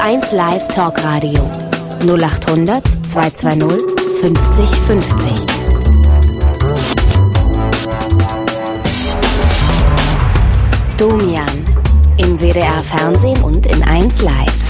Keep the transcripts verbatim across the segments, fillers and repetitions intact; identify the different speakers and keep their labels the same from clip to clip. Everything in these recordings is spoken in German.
Speaker 1: eins Live Talkradio null acht hundert zweihundertzweißig fünfzig fünfzig. Domian im W D R Fernsehen und in eins Live.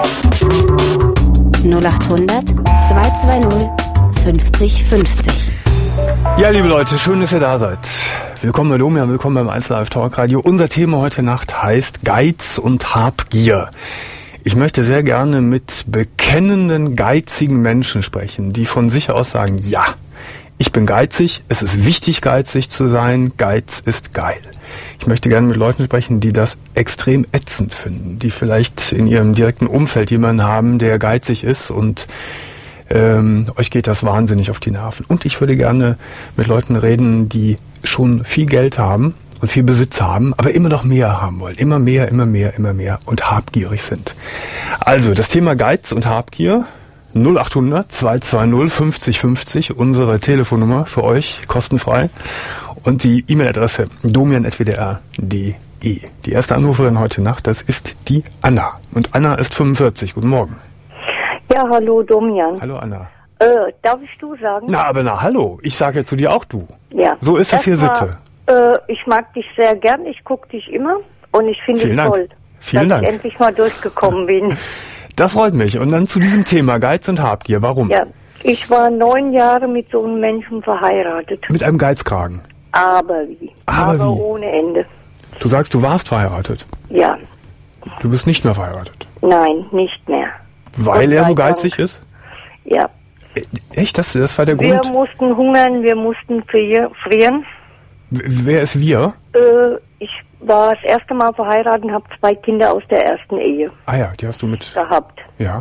Speaker 1: null acht hundert zweihundertzweißig fünfzig fünfzig.
Speaker 2: Ja, liebe Leute, schön, dass ihr da seid. Willkommen bei Domian, willkommen beim eins Live Talkradio. Unser Thema heute Nacht heißt Geiz und Habgier. Ich möchte sehr gerne mit bekennenden, geizigen Menschen sprechen, die von sich aus sagen, ja, ich bin geizig, es ist wichtig, geizig zu sein, Geiz ist geil. Ich möchte gerne mit Leuten sprechen, die das extrem ätzend finden, die vielleicht in ihrem direkten Umfeld jemanden haben, der geizig ist und ähm, euch geht das wahnsinnig auf die Nerven. Und ich würde gerne mit Leuten reden, die schon viel Geld haben und viel Besitz haben, aber immer noch mehr haben wollen. Immer mehr, immer mehr, immer mehr und habgierig sind. Also, das Thema Geiz und Habgier, null acht hundert zweihundertzweißig fünfzig fünfzig, unsere Telefonnummer für euch, kostenfrei. Und die E-Mail-Adresse domian at w d r punkt d e. Die erste Anruferin heute Nacht, das ist die Anna. Und Anna ist fünfundvierzig. Guten Morgen.
Speaker 3: Ja, hallo Domian.
Speaker 2: Hallo Anna.
Speaker 3: Äh, darf ich du sagen?
Speaker 2: Na, aber na, hallo. Ich sage ja zu dir auch du.
Speaker 3: Ja.
Speaker 2: So ist das hier
Speaker 3: Erstmal,
Speaker 2: Sitte.
Speaker 3: Äh, ich mag dich sehr gern, ich gucke dich immer und ich finde es
Speaker 2: Dank.
Speaker 3: toll,
Speaker 2: Vielen
Speaker 3: dass
Speaker 2: Dank.
Speaker 3: ich endlich mal durchgekommen bin.
Speaker 2: Das freut mich. Und dann zu diesem Thema Geiz und Habgier. Warum?
Speaker 3: Ja, ich war neun Jahre mit so einem Menschen verheiratet.
Speaker 2: Mit einem Geizkragen.
Speaker 3: Aber wie?
Speaker 2: Aber wie?
Speaker 3: ohne Ende.
Speaker 2: Du sagst, du warst verheiratet.
Speaker 3: Ja,
Speaker 2: Du bist nicht mehr verheiratet.
Speaker 3: nein, nicht mehr.
Speaker 2: Weil
Speaker 3: Gott
Speaker 2: er so
Speaker 3: sei Dank.
Speaker 2: geizig ist?
Speaker 3: Ja,
Speaker 2: Äh, Echt? Das, das war der
Speaker 3: wir
Speaker 2: Grund?
Speaker 3: mussten hungern, wir mussten frier- frieren.
Speaker 2: W- Wer ist wir?
Speaker 3: Äh, ich war das erste Mal verheiratet und habe zwei Kinder aus der ersten Ehe
Speaker 2: Ah ja, die hast du mit...
Speaker 3: gehabt.
Speaker 2: Ja.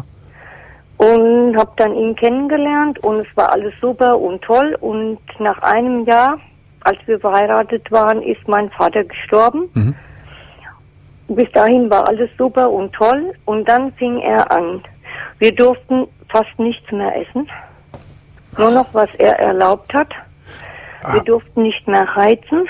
Speaker 3: Und habe dann ihn kennengelernt und es war alles super und toll. Und nach einem Jahr, als wir verheiratet waren, ist mein Vater gestorben.
Speaker 2: Mhm.
Speaker 3: Bis dahin war alles super und toll. Und dann fing er an. Wir durften fast nichts mehr essen. Nur noch, was er erlaubt hat. Wir
Speaker 2: Ah.
Speaker 3: durften nicht mehr heizen.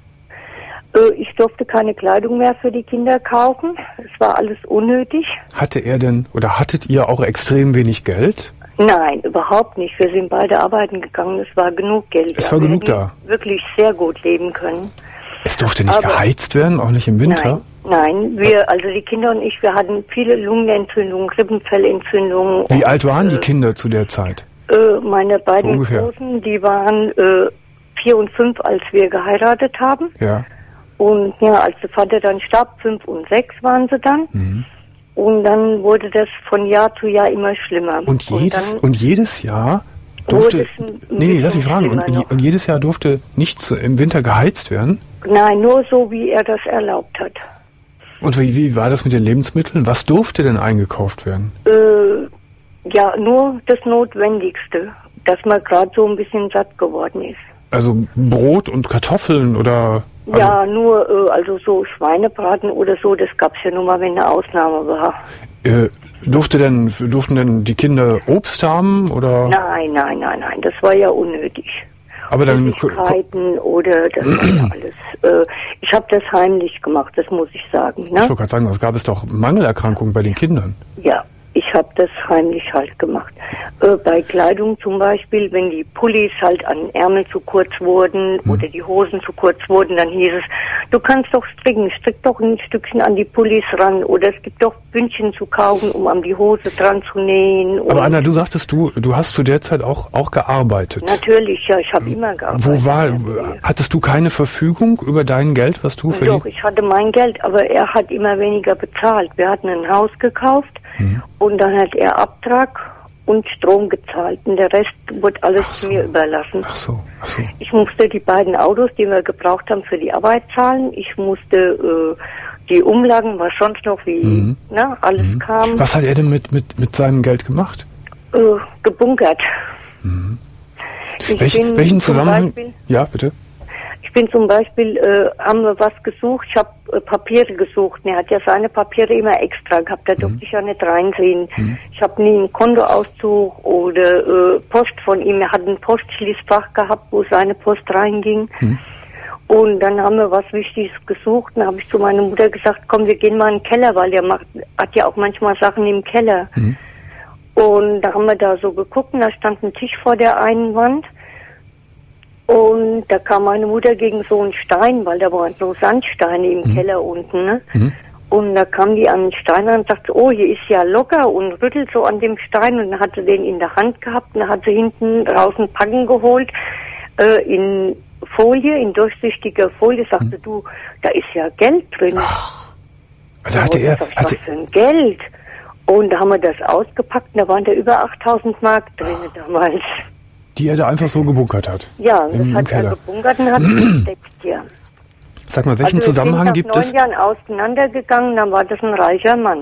Speaker 3: Äh, Ich durfte keine Kleidung mehr für die Kinder kaufen. Es war alles unnötig.
Speaker 2: Hatte er denn, oder hattet ihr auch extrem wenig Geld?
Speaker 3: Nein, überhaupt nicht. Wir sind beide arbeiten gegangen. Es war genug Geld.
Speaker 2: Es
Speaker 3: Ja,
Speaker 2: war
Speaker 3: wir
Speaker 2: genug
Speaker 3: hätten
Speaker 2: da.
Speaker 3: Wirklich sehr gut leben können.
Speaker 2: Es durfte nicht
Speaker 3: Aber-
Speaker 2: geheizt werden, auch nicht im Winter?
Speaker 3: Nein, nein. Wir, also die Kinder und ich, wir hatten viele Lungenentzündungen, Rippenfellentzündungen.
Speaker 2: Wie
Speaker 3: und,
Speaker 2: alt waren die
Speaker 3: äh,
Speaker 2: Kinder zu der Zeit?
Speaker 3: Äh, meine beiden
Speaker 2: So ungefähr.
Speaker 3: Großen, die waren äh, vier und fünf, als wir geheiratet haben.
Speaker 2: Ja.
Speaker 3: Und ja, als der Vater dann starb, fünf und sechs waren sie dann.
Speaker 2: Mhm.
Speaker 3: Und dann wurde das von Jahr zu Jahr immer schlimmer.
Speaker 2: Und jedes,
Speaker 3: dann,
Speaker 2: und jedes Jahr durfte...
Speaker 3: wurde es ein- ein
Speaker 2: Nee, nee, lass mich
Speaker 3: bisschen
Speaker 2: fragen. Und,
Speaker 3: schlimmer noch.
Speaker 2: und jedes Jahr durfte nichts im Winter geheizt werden?
Speaker 3: Nein, nur so, wie er das erlaubt hat.
Speaker 2: Und wie, wie war das mit den Lebensmitteln? Was durfte denn eingekauft werden?
Speaker 3: Äh, ja, nur das Notwendigste, dass man gerade so ein bisschen satt geworden ist.
Speaker 2: Also Brot und Kartoffeln oder... Also,
Speaker 3: Ja, nur äh, also so Schweinebraten oder so, das gab's ja nur mal, wenn eine Ausnahme war.
Speaker 2: Äh, durfte denn, durften denn die Kinder Obst haben oder?
Speaker 3: Nein, nein, nein, nein, das war ja unnötig.
Speaker 2: Aber dann
Speaker 3: Süßigkeiten oder das war ja alles. Äh, ich habe das heimlich gemacht, das muss ich sagen.
Speaker 2: Ich
Speaker 3: Ne?
Speaker 2: wollte gerade sagen, es gab es doch Mangelerkrankungen bei den Kindern.
Speaker 3: Ja, ich habe das heimlich halt gemacht. Äh, bei Kleidung zum Beispiel, wenn die Pullis halt an den Ärmel zu kurz wurden
Speaker 2: Hm.
Speaker 3: oder die Hosen zu kurz wurden, dann hieß es, du kannst doch stricken, strick doch ein Stückchen an die Pullis ran oder es gibt doch Bündchen zu kaufen, um an die Hose dran zu nähen.
Speaker 2: Aber
Speaker 3: Und
Speaker 2: Anna, du sagtest, du, du hast zu der Zeit auch, auch gearbeitet.
Speaker 3: natürlich, ja, ich habe immer gearbeitet.
Speaker 2: Wo war,
Speaker 3: Ja.
Speaker 2: hattest du keine Verfügung über dein Geld, was du für
Speaker 3: Doch,
Speaker 2: die...
Speaker 3: ich hatte mein Geld, aber er hat immer weniger bezahlt. Wir hatten ein Haus gekauft
Speaker 2: Mhm.
Speaker 3: und dann hat er Abtrag und Strom gezahlt und der Rest wurde alles
Speaker 2: Ach so.
Speaker 3: mir überlassen.
Speaker 2: Ach so, ach so.
Speaker 3: Ich musste die beiden Autos, die wir gebraucht haben, für die Arbeit zahlen. Ich musste äh, die Umlagen, was sonst noch wie
Speaker 2: Mhm.
Speaker 3: ne, alles kam,
Speaker 2: Was hat er denn mit, mit, mit seinem Geld gemacht?
Speaker 3: äh, gebunkert. Ich
Speaker 2: Welch,
Speaker 3: bin
Speaker 2: welchen
Speaker 3: zum
Speaker 2: Zusammenhang?
Speaker 3: Beispiel-
Speaker 2: Ja, bitte.
Speaker 3: Ich bin zum Beispiel, äh, haben wir was gesucht, ich habe äh, Papiere gesucht. Er hat ja seine Papiere immer extra gehabt, da durfte ich ja nicht reinsehen. Ich habe nie einen Kontoauszug oder äh, Post von ihm. Er hat ein Postschließfach gehabt, wo seine Post reinging. Und dann haben wir was Wichtiges gesucht. Dann habe ich zu meiner Mutter gesagt, komm, wir gehen mal in den Keller, weil der macht, hat ja auch manchmal Sachen im Keller. Mhm. Und da haben wir da so geguckt und da stand ein Tisch vor der einen Wand. Und da kam meine Mutter gegen so einen Stein, weil da waren so Sandsteine im mhm. Keller unten. Ne? Mhm. Und da kam die an den Stein und sagte, oh, hier ist ja locker, und rüttelt so an dem Stein, und dann hat sie den in der Hand gehabt und dann hat sie hinten draußen Packen geholt, äh, in Folie, in durchsichtiger Folie, sagte, mhm. du, da ist ja Geld drin.
Speaker 2: Ach, also hatte er...
Speaker 3: Was hatte für ein Geld? Und da haben wir das ausgepackt und da waren da über achttausend Mark drin damals.
Speaker 2: Die er da einfach so gebunkert hat?
Speaker 3: Ja, das hat er gebunkert und hat gesteckt, ja.
Speaker 2: Sag mal, welchen also Zusammenhang gibt es?
Speaker 3: Wir sind nach neun Jahren auseinandergegangen, dann war das ein reicher Mann.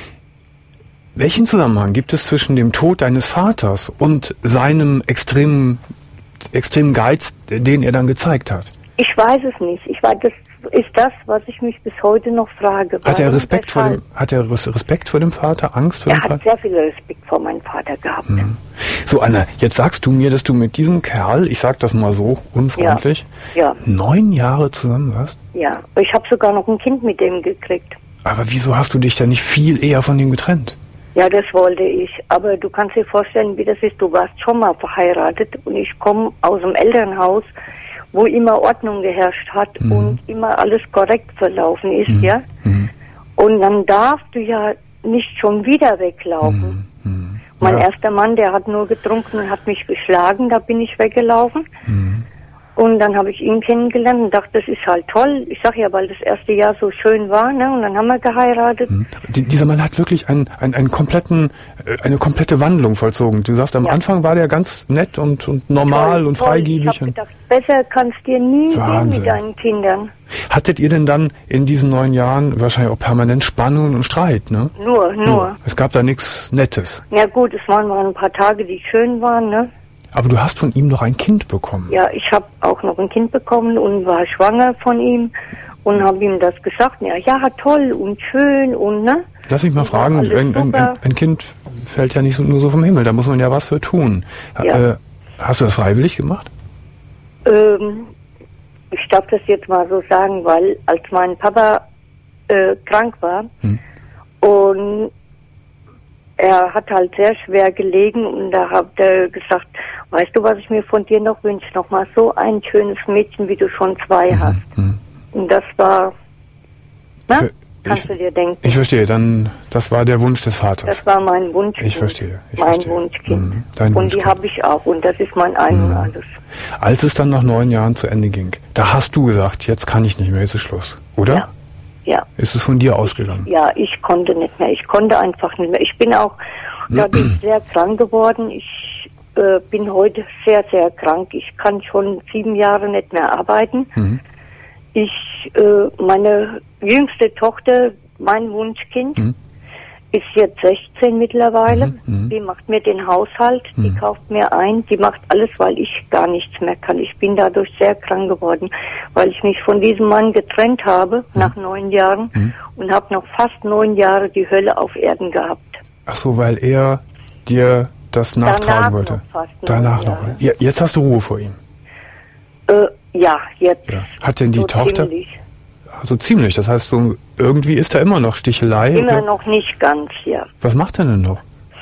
Speaker 2: Welchen Zusammenhang gibt es zwischen dem Tod deines Vaters und seinem extremen, extremen Geiz, den er dann gezeigt hat?
Speaker 3: Ich weiß es nicht. Ich weiß, das ist das, was ich mich bis heute noch frage.
Speaker 2: Hat er Respekt vor dem, hat er Respekt vor dem Vater, Angst vor
Speaker 3: er
Speaker 2: dem Vater?
Speaker 3: Er hat sehr viel Respekt vor meinem Vater gehabt.
Speaker 2: Mhm. So, Anna, jetzt sagst du mir, dass du mit diesem Kerl, ich sag das mal so, unfreundlich, ja, ja. neun Jahre zusammen warst?
Speaker 3: Ja, ich habe sogar noch ein Kind mit dem gekriegt.
Speaker 2: Aber wieso hast du dich dann nicht viel eher von dem getrennt?
Speaker 3: Ja, das wollte ich. Aber du kannst dir vorstellen, wie das ist. Du warst schon mal verheiratet und ich komme aus dem Elternhaus, wo immer Ordnung geherrscht hat mhm. und immer alles korrekt verlaufen ist, mhm. ja. Mhm. Und dann darfst du ja nicht schon wieder weglaufen. Mhm. Mein ja. erster Mann, der hat nur getrunken und hat mich geschlagen, da bin ich weggelaufen. Mhm. Und dann habe ich ihn kennengelernt und dachte, das ist halt toll. Ich sage ja, weil das erste Jahr so schön war, ne? Und dann haben wir geheiratet. Mhm.
Speaker 2: Die, dieser Mann hat wirklich einen, einen, einen kompletten, eine komplette Wandlung vollzogen. Du sagst, am ja. Anfang war der ganz nett und, und normal toll, und toll. freigebig. Ich
Speaker 3: habe gedacht, besser kannst dir nie gehen mit deinen Kindern.
Speaker 2: Hattet ihr denn dann in diesen neun Jahren wahrscheinlich auch permanent Spannungen und Streit, ne?
Speaker 3: Nur, nur. nur.
Speaker 2: Es gab da nichts Nettes.
Speaker 3: Ja gut, es waren mal ein paar Tage, die schön waren, ne?
Speaker 2: Aber du hast von ihm noch ein Kind bekommen.
Speaker 3: Ja, ich habe auch noch ein Kind bekommen und war schwanger von ihm und habe ihm das gesagt. Ja, ja, toll und schön und ne.
Speaker 2: Lass mich mal und fragen, ein, ein, ein, ein Kind fällt ja nicht so, nur so vom Himmel, da muss man ja was für tun. Ja. Äh, hast du das freiwillig gemacht?
Speaker 3: Ähm, ich darf das jetzt mal so sagen, weil als mein Papa äh, krank war hm. und er hat halt sehr schwer gelegen und da hat er gesagt, weißt du, was ich mir von dir noch wünsche? Noch mal so ein schönes Mädchen, wie du schon zwei mhm, hast. Mh. Und das war, na, ich, kannst ich, du dir denken.
Speaker 2: Ich verstehe, dann, das war der Wunsch des Vaters.
Speaker 3: Das war mein Wunschkind.
Speaker 2: Ich verstehe. Ich
Speaker 3: mein
Speaker 2: verstehe.
Speaker 3: Wunschkind. Mhm,
Speaker 2: dein
Speaker 3: und
Speaker 2: Wunschkind.
Speaker 3: die habe ich auch und das ist mein Ein und
Speaker 2: mhm.
Speaker 3: alles.
Speaker 2: Als es dann nach neun Jahren zu Ende ging, da hast du gesagt, jetzt kann ich nicht mehr, jetzt ist Schluss, oder?
Speaker 3: Ja. Ja.
Speaker 2: Ist es von dir ausgegangen?
Speaker 3: Ja, ich konnte nicht mehr. Ich konnte einfach nicht mehr. Ich bin auch dadurch sehr krank geworden. Ich äh, bin heute sehr, sehr krank. Ich kann schon sieben Jahre nicht mehr arbeiten. Mhm. Ich, äh, meine jüngste Tochter, mein Wunschkind, mhm. ist jetzt sechzehn mittlerweile. Mhm. Die macht mir den Haushalt, mhm. die kauft mir ein, die macht alles, weil ich gar nichts mehr kann. Ich bin dadurch sehr krank geworden, weil ich mich von diesem Mann getrennt habe, mhm. nach neun Jahren, mhm. und habe noch fast neun Jahre die Hölle auf Erden gehabt.
Speaker 2: Ach so, weil er dir das nachtragen
Speaker 3: Danach
Speaker 2: wollte?
Speaker 3: Noch fast
Speaker 2: Danach noch. Ja, jetzt hast du Ruhe vor ihm?
Speaker 3: Äh, ja, jetzt.
Speaker 2: Ja. Hat denn die
Speaker 3: so
Speaker 2: Tochter...
Speaker 3: Ziemlich.
Speaker 2: Also ziemlich, das heißt, so irgendwie ist da immer noch Stichelei.
Speaker 3: Immer
Speaker 2: oder?
Speaker 3: noch nicht ganz, ja.
Speaker 2: Was macht er denn noch?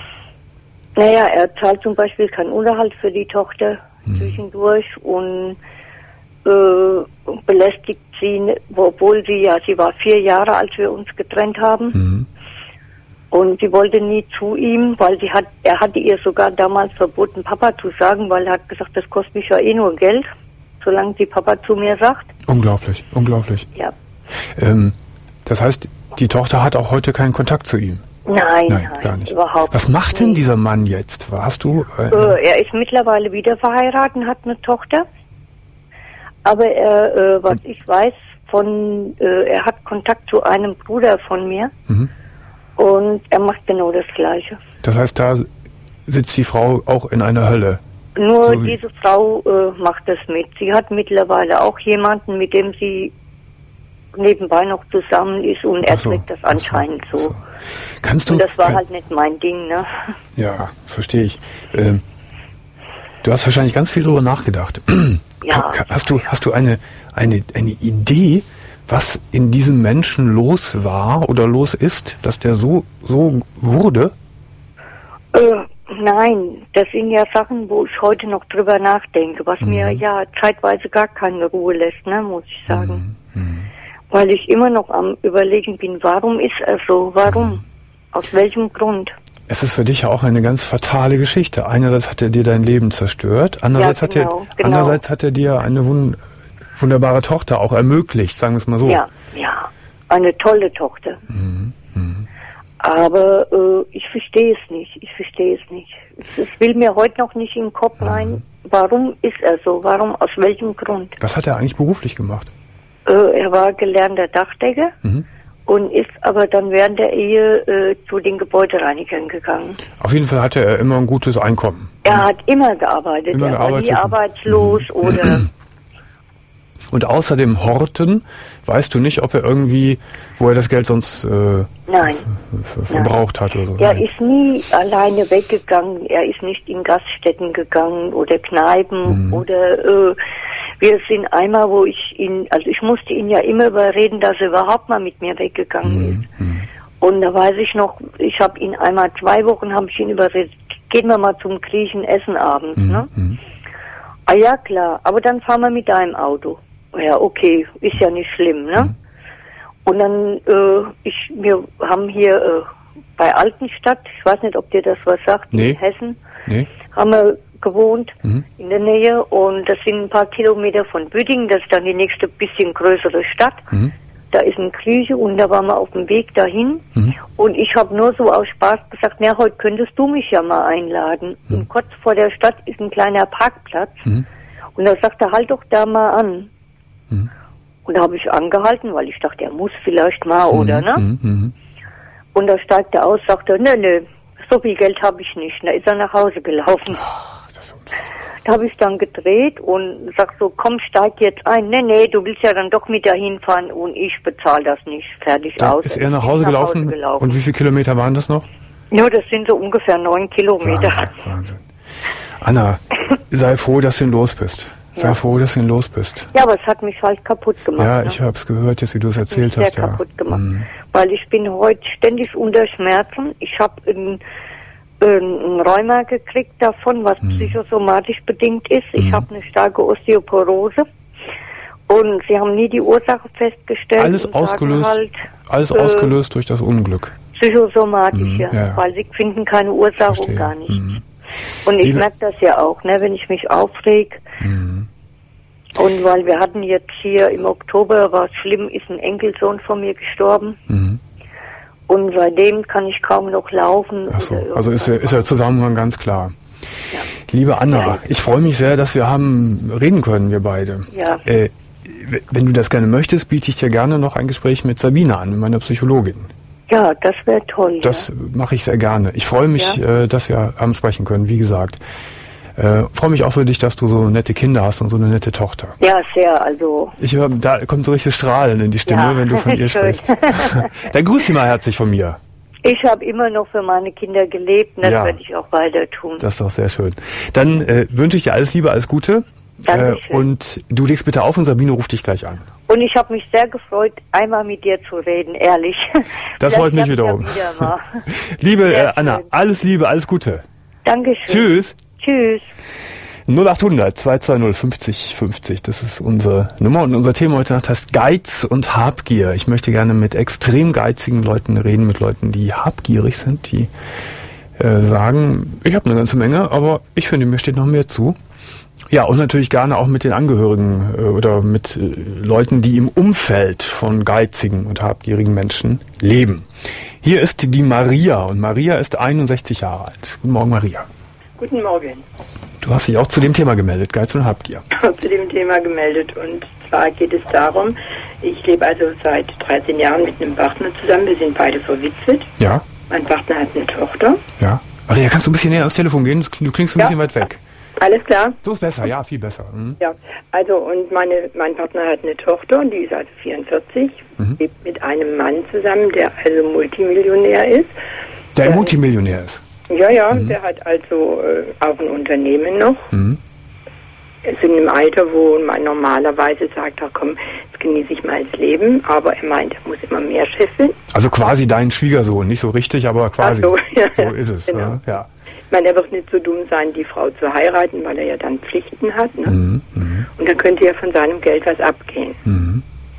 Speaker 3: Naja, er zahlt zum Beispiel keinen Unterhalt für die Tochter hm. zwischendurch und äh, belästigt sie, obwohl sie ja, sie war vier Jahre, als wir uns getrennt haben. Hm. Und sie wollte nie zu ihm, weil sie hat, er hatte ihr sogar damals verboten, Papa zu sagen, weil er hat gesagt, das kostet mich ja eh nur Geld, solange sie Papa zu mir sagt.
Speaker 2: Unglaublich, unglaublich.
Speaker 3: Ja.
Speaker 2: Ähm, das heißt, die Tochter hat auch heute keinen Kontakt zu ihm?
Speaker 3: Nein, nein, nein gar nicht. Überhaupt
Speaker 2: Was macht denn dieser Mann jetzt? Hast du? Äh,
Speaker 3: äh, er ist mittlerweile wieder verheiratet und hat eine Tochter. Aber er, äh, was hm. ich weiß, von, äh, er hat Kontakt zu einem Bruder von mir. Mhm. Und er macht genau das Gleiche.
Speaker 2: Das heißt, da sitzt die Frau auch in einer Hölle?
Speaker 3: Nur so diese Frau äh, macht das mit. Sie hat mittlerweile auch jemanden, mit dem sie nebenbei noch zusammen ist und er so, trägt das anscheinend so. so.
Speaker 2: Kannst du,
Speaker 3: und das war
Speaker 2: kann,
Speaker 3: halt nicht mein Ding, ne?
Speaker 2: Ja, verstehe ich. Ähm, du hast wahrscheinlich ganz viel darüber nachgedacht.
Speaker 3: Ja.
Speaker 2: Hast du, hast du eine, eine, eine Idee, was in diesem Menschen los war oder los ist, dass der so, so wurde?
Speaker 3: Äh, nein, das sind ja Sachen, wo ich heute noch drüber nachdenke, was mhm. mir ja zeitweise gar keine Ruhe lässt, ne, muss ich sagen. Mhm. Weil ich immer noch am Überlegen bin, warum ist er so, warum, mhm. aus welchem Grund?
Speaker 2: Es ist für dich ja auch eine ganz fatale Geschichte. Einerseits hat er dir dein Leben zerstört, andererseits, ja, genau, hat, er, genau. andererseits hat er dir eine wund- wunderbare Tochter auch ermöglicht, sagen wir es mal so.
Speaker 3: Ja, ja, eine tolle Tochter.
Speaker 2: Mhm. Mhm.
Speaker 3: Aber äh, ich verstehe es nicht, ich verstehe es nicht. Es will mir heute noch nicht in den Kopf rein, mhm. warum ist er so, warum, aus welchem Grund.
Speaker 2: Was hat er eigentlich beruflich gemacht?
Speaker 3: Äh, er war gelernter Dachdecker. Mhm. Und ist aber dann während der Ehe äh, zu den Gebäudereinigern gegangen.
Speaker 2: Auf jeden Fall hatte er immer ein gutes Einkommen.
Speaker 3: Er hat immer gearbeitet.
Speaker 2: Immer
Speaker 3: er
Speaker 2: gearbeitet.
Speaker 3: war nie arbeitslos mhm. oder...
Speaker 2: Und außer dem Horten, weißt du nicht, ob er irgendwie, wo er das Geld sonst äh,
Speaker 3: Nein.
Speaker 2: f- f- verbraucht
Speaker 3: Nein.
Speaker 2: hat oder so?
Speaker 3: Er
Speaker 2: Nein.
Speaker 3: ist nie alleine weggegangen. Er ist nicht in Gaststätten gegangen oder Kneipen mhm. oder... Äh, Wir sind einmal, wo ich ihn, also ich musste ihn ja immer überreden, dass er überhaupt mal mit mir weggegangen
Speaker 2: mhm.
Speaker 3: ist. Und da weiß ich noch, ich habe ihn einmal zwei Wochen, habe ich ihn überredet, gehen wir mal zum Griechen essen abends,
Speaker 2: mhm.
Speaker 3: ne? Ah ja, klar, aber dann fahren wir mit deinem Auto. Ja, okay, ist ja nicht schlimm, ne? Mhm. Und dann, äh, ich, wir haben hier äh, bei Altenstadt, ich weiß nicht, ob dir das was sagt,
Speaker 2: nee.
Speaker 3: in Hessen,
Speaker 2: nee.
Speaker 3: haben wir gewohnt
Speaker 2: mhm.
Speaker 3: in der Nähe und das sind ein paar Kilometer von Büdingen, das ist dann die nächste bisschen größere Stadt. Mhm. Da ist ein Grieche und da waren wir auf dem Weg dahin mhm. und ich habe nur so aus Spaß gesagt, na, heute könntest du mich ja mal einladen. Mhm. Und kurz vor der Stadt ist ein kleiner Parkplatz mhm. und da sagt er, halt doch da mal an. Mhm. Und da habe ich angehalten, weil ich dachte, er muss vielleicht mal, mhm. oder, ne?
Speaker 2: Mhm.
Speaker 3: Und da steigt er aus, sagt er, ne, ne, so viel Geld habe ich nicht. Da ist er nach Hause gelaufen.
Speaker 2: Ach, das ist unfassbar.
Speaker 3: Da habe ich dann gedreht und sag so, komm, steig jetzt ein. Nee, nee, du willst ja dann doch mit dahin fahren und ich bezahle das nicht. Fertig
Speaker 2: da
Speaker 3: aus.
Speaker 2: Ist er nach Hause, nach gelaufen? Hause gelaufen? Und wie viele Kilometer waren das noch?
Speaker 3: Ja, das sind so ungefähr neun Kilometer.
Speaker 2: Wahnsinn, Wahnsinn. Anna, sei froh, dass du ihn los bist. Sei ja. froh, dass du ihn los bist.
Speaker 3: Ja, aber es hat mich halt kaputt gemacht.
Speaker 2: Ja,
Speaker 3: ne?
Speaker 2: ich habe es gehört, jetzt wie du es erzählt
Speaker 3: mich
Speaker 2: hast.
Speaker 3: Sehr
Speaker 2: ja.
Speaker 3: kaputt gemacht.
Speaker 2: Mhm.
Speaker 3: Weil ich bin heute ständig unter Schmerzen. Ich habe ein ein Rheuma gekriegt davon, was mhm. psychosomatisch bedingt ist. Ich mhm. habe eine starke Osteoporose und sie haben nie die Ursache festgestellt.
Speaker 2: Alles ausgelöst, halt, alles äh, ausgelöst durch das Unglück.
Speaker 3: Psychosomatisch,
Speaker 2: mhm.
Speaker 3: ja,
Speaker 2: ja,
Speaker 3: weil sie finden keine Ursache
Speaker 2: Verstehe.
Speaker 3: und gar nichts.
Speaker 2: Mhm.
Speaker 3: Und ich merke das ja auch, ne, wenn ich mich aufreg.
Speaker 2: Mhm.
Speaker 3: Und weil wir hatten jetzt hier im Oktober, war es schlimm, ist ein Enkelsohn von mir gestorben. Mhm. Und seitdem kann ich kaum noch laufen.
Speaker 2: Ach so, also ist der, ist der Zusammenhang ganz klar.
Speaker 3: Ja.
Speaker 2: Liebe Anna,
Speaker 3: ja.
Speaker 2: ich freue mich sehr, dass wir haben reden können, wir beide.
Speaker 3: Ja.
Speaker 2: Äh, wenn du das gerne möchtest, biete ich dir gerne noch ein Gespräch mit Sabine an, meiner Psychologin.
Speaker 3: Ja, das wäre toll.
Speaker 2: Das
Speaker 3: ja.
Speaker 2: mache ich sehr gerne. Ich freue mich,
Speaker 3: ja.
Speaker 2: äh, dass wir haben sprechen können, wie gesagt. Äh, freue mich auch für dich, dass du so nette Kinder hast und so eine nette Tochter.
Speaker 3: Ja, sehr, also...
Speaker 2: Ich höre, da kommt so richtig Strahlen in die Stimme, ja. wenn du von ihr sprichst. Dann grüß sie mal herzlich von mir.
Speaker 3: Ich habe immer noch für meine Kinder gelebt und das
Speaker 2: ja.
Speaker 3: werde ich auch weiter tun.
Speaker 2: Das ist doch sehr schön. Dann äh, wünsche ich dir alles Liebe, alles Gute.
Speaker 3: Dankeschön.
Speaker 2: Äh, und du legst bitte auf und Sabine ruft dich gleich an.
Speaker 3: Und ich habe mich sehr gefreut, einmal mit dir zu reden, ehrlich.
Speaker 2: Das freut mich wiederum.
Speaker 3: Wieder
Speaker 2: Liebe äh, Anna, alles Liebe, alles Gute.
Speaker 3: Dankeschön.
Speaker 2: Tschüss.
Speaker 3: Tschüss.
Speaker 2: null acht hundert zwei zwei null fünfzig fünfzig, das ist unsere Nummer und unser Thema heute Nacht heißt Geiz und Habgier. Ich möchte gerne mit extrem geizigen Leuten reden, mit Leuten, die habgierig sind, die äh, sagen, ich habe eine ganze Menge, aber ich finde, mir steht noch mehr zu. Ja, und natürlich gerne auch mit den Angehörigen äh, oder mit äh, Leuten, die im Umfeld von geizigen und habgierigen Menschen leben. Hier ist die Maria und Maria ist einundsechzig Jahre alt. Guten Morgen, Maria.
Speaker 4: Guten Morgen.
Speaker 2: Du hast dich auch zu dem Thema gemeldet, Geiz und Habgier.
Speaker 4: Ich habe zu dem Thema gemeldet und zwar geht es darum, ich lebe also seit dreizehn Jahren mit einem Partner zusammen, wir sind beide verwitwet.
Speaker 2: Ja.
Speaker 4: Mein Partner hat eine Tochter.
Speaker 2: Ja. Maria, kannst du ein bisschen näher ans Telefon gehen? Du klingst ein
Speaker 4: ja.
Speaker 2: bisschen weit weg.
Speaker 4: Alles klar?
Speaker 2: So ist besser, ja, viel besser. Mhm.
Speaker 4: Ja, also und meine, mein Partner hat eine Tochter und die ist also vierundvierzig, mhm. lebt mit einem Mann zusammen, der also Multimillionär ist.
Speaker 2: Der ein Multimillionär ist?
Speaker 4: Ja, ja, mhm. der hat also äh, auch ein Unternehmen noch. Mhm. in einem Alter, wo man normalerweise sagt, ach komm, jetzt genieße ich mal das Leben, aber er meint, er muss immer mehr scheffeln.
Speaker 2: Also quasi dein Schwiegersohn, nicht so richtig, aber quasi.
Speaker 4: Ach so, ja,
Speaker 2: so ist es.
Speaker 4: genau.
Speaker 2: Ja, ja.
Speaker 4: Ich meine, er wird nicht so dumm sein, die Frau zu heiraten, weil er ja dann Pflichten hat. Ne?
Speaker 2: Mhm, mh.
Speaker 4: Und dann könnte ja von seinem Geld was abgehen.
Speaker 2: Mhm.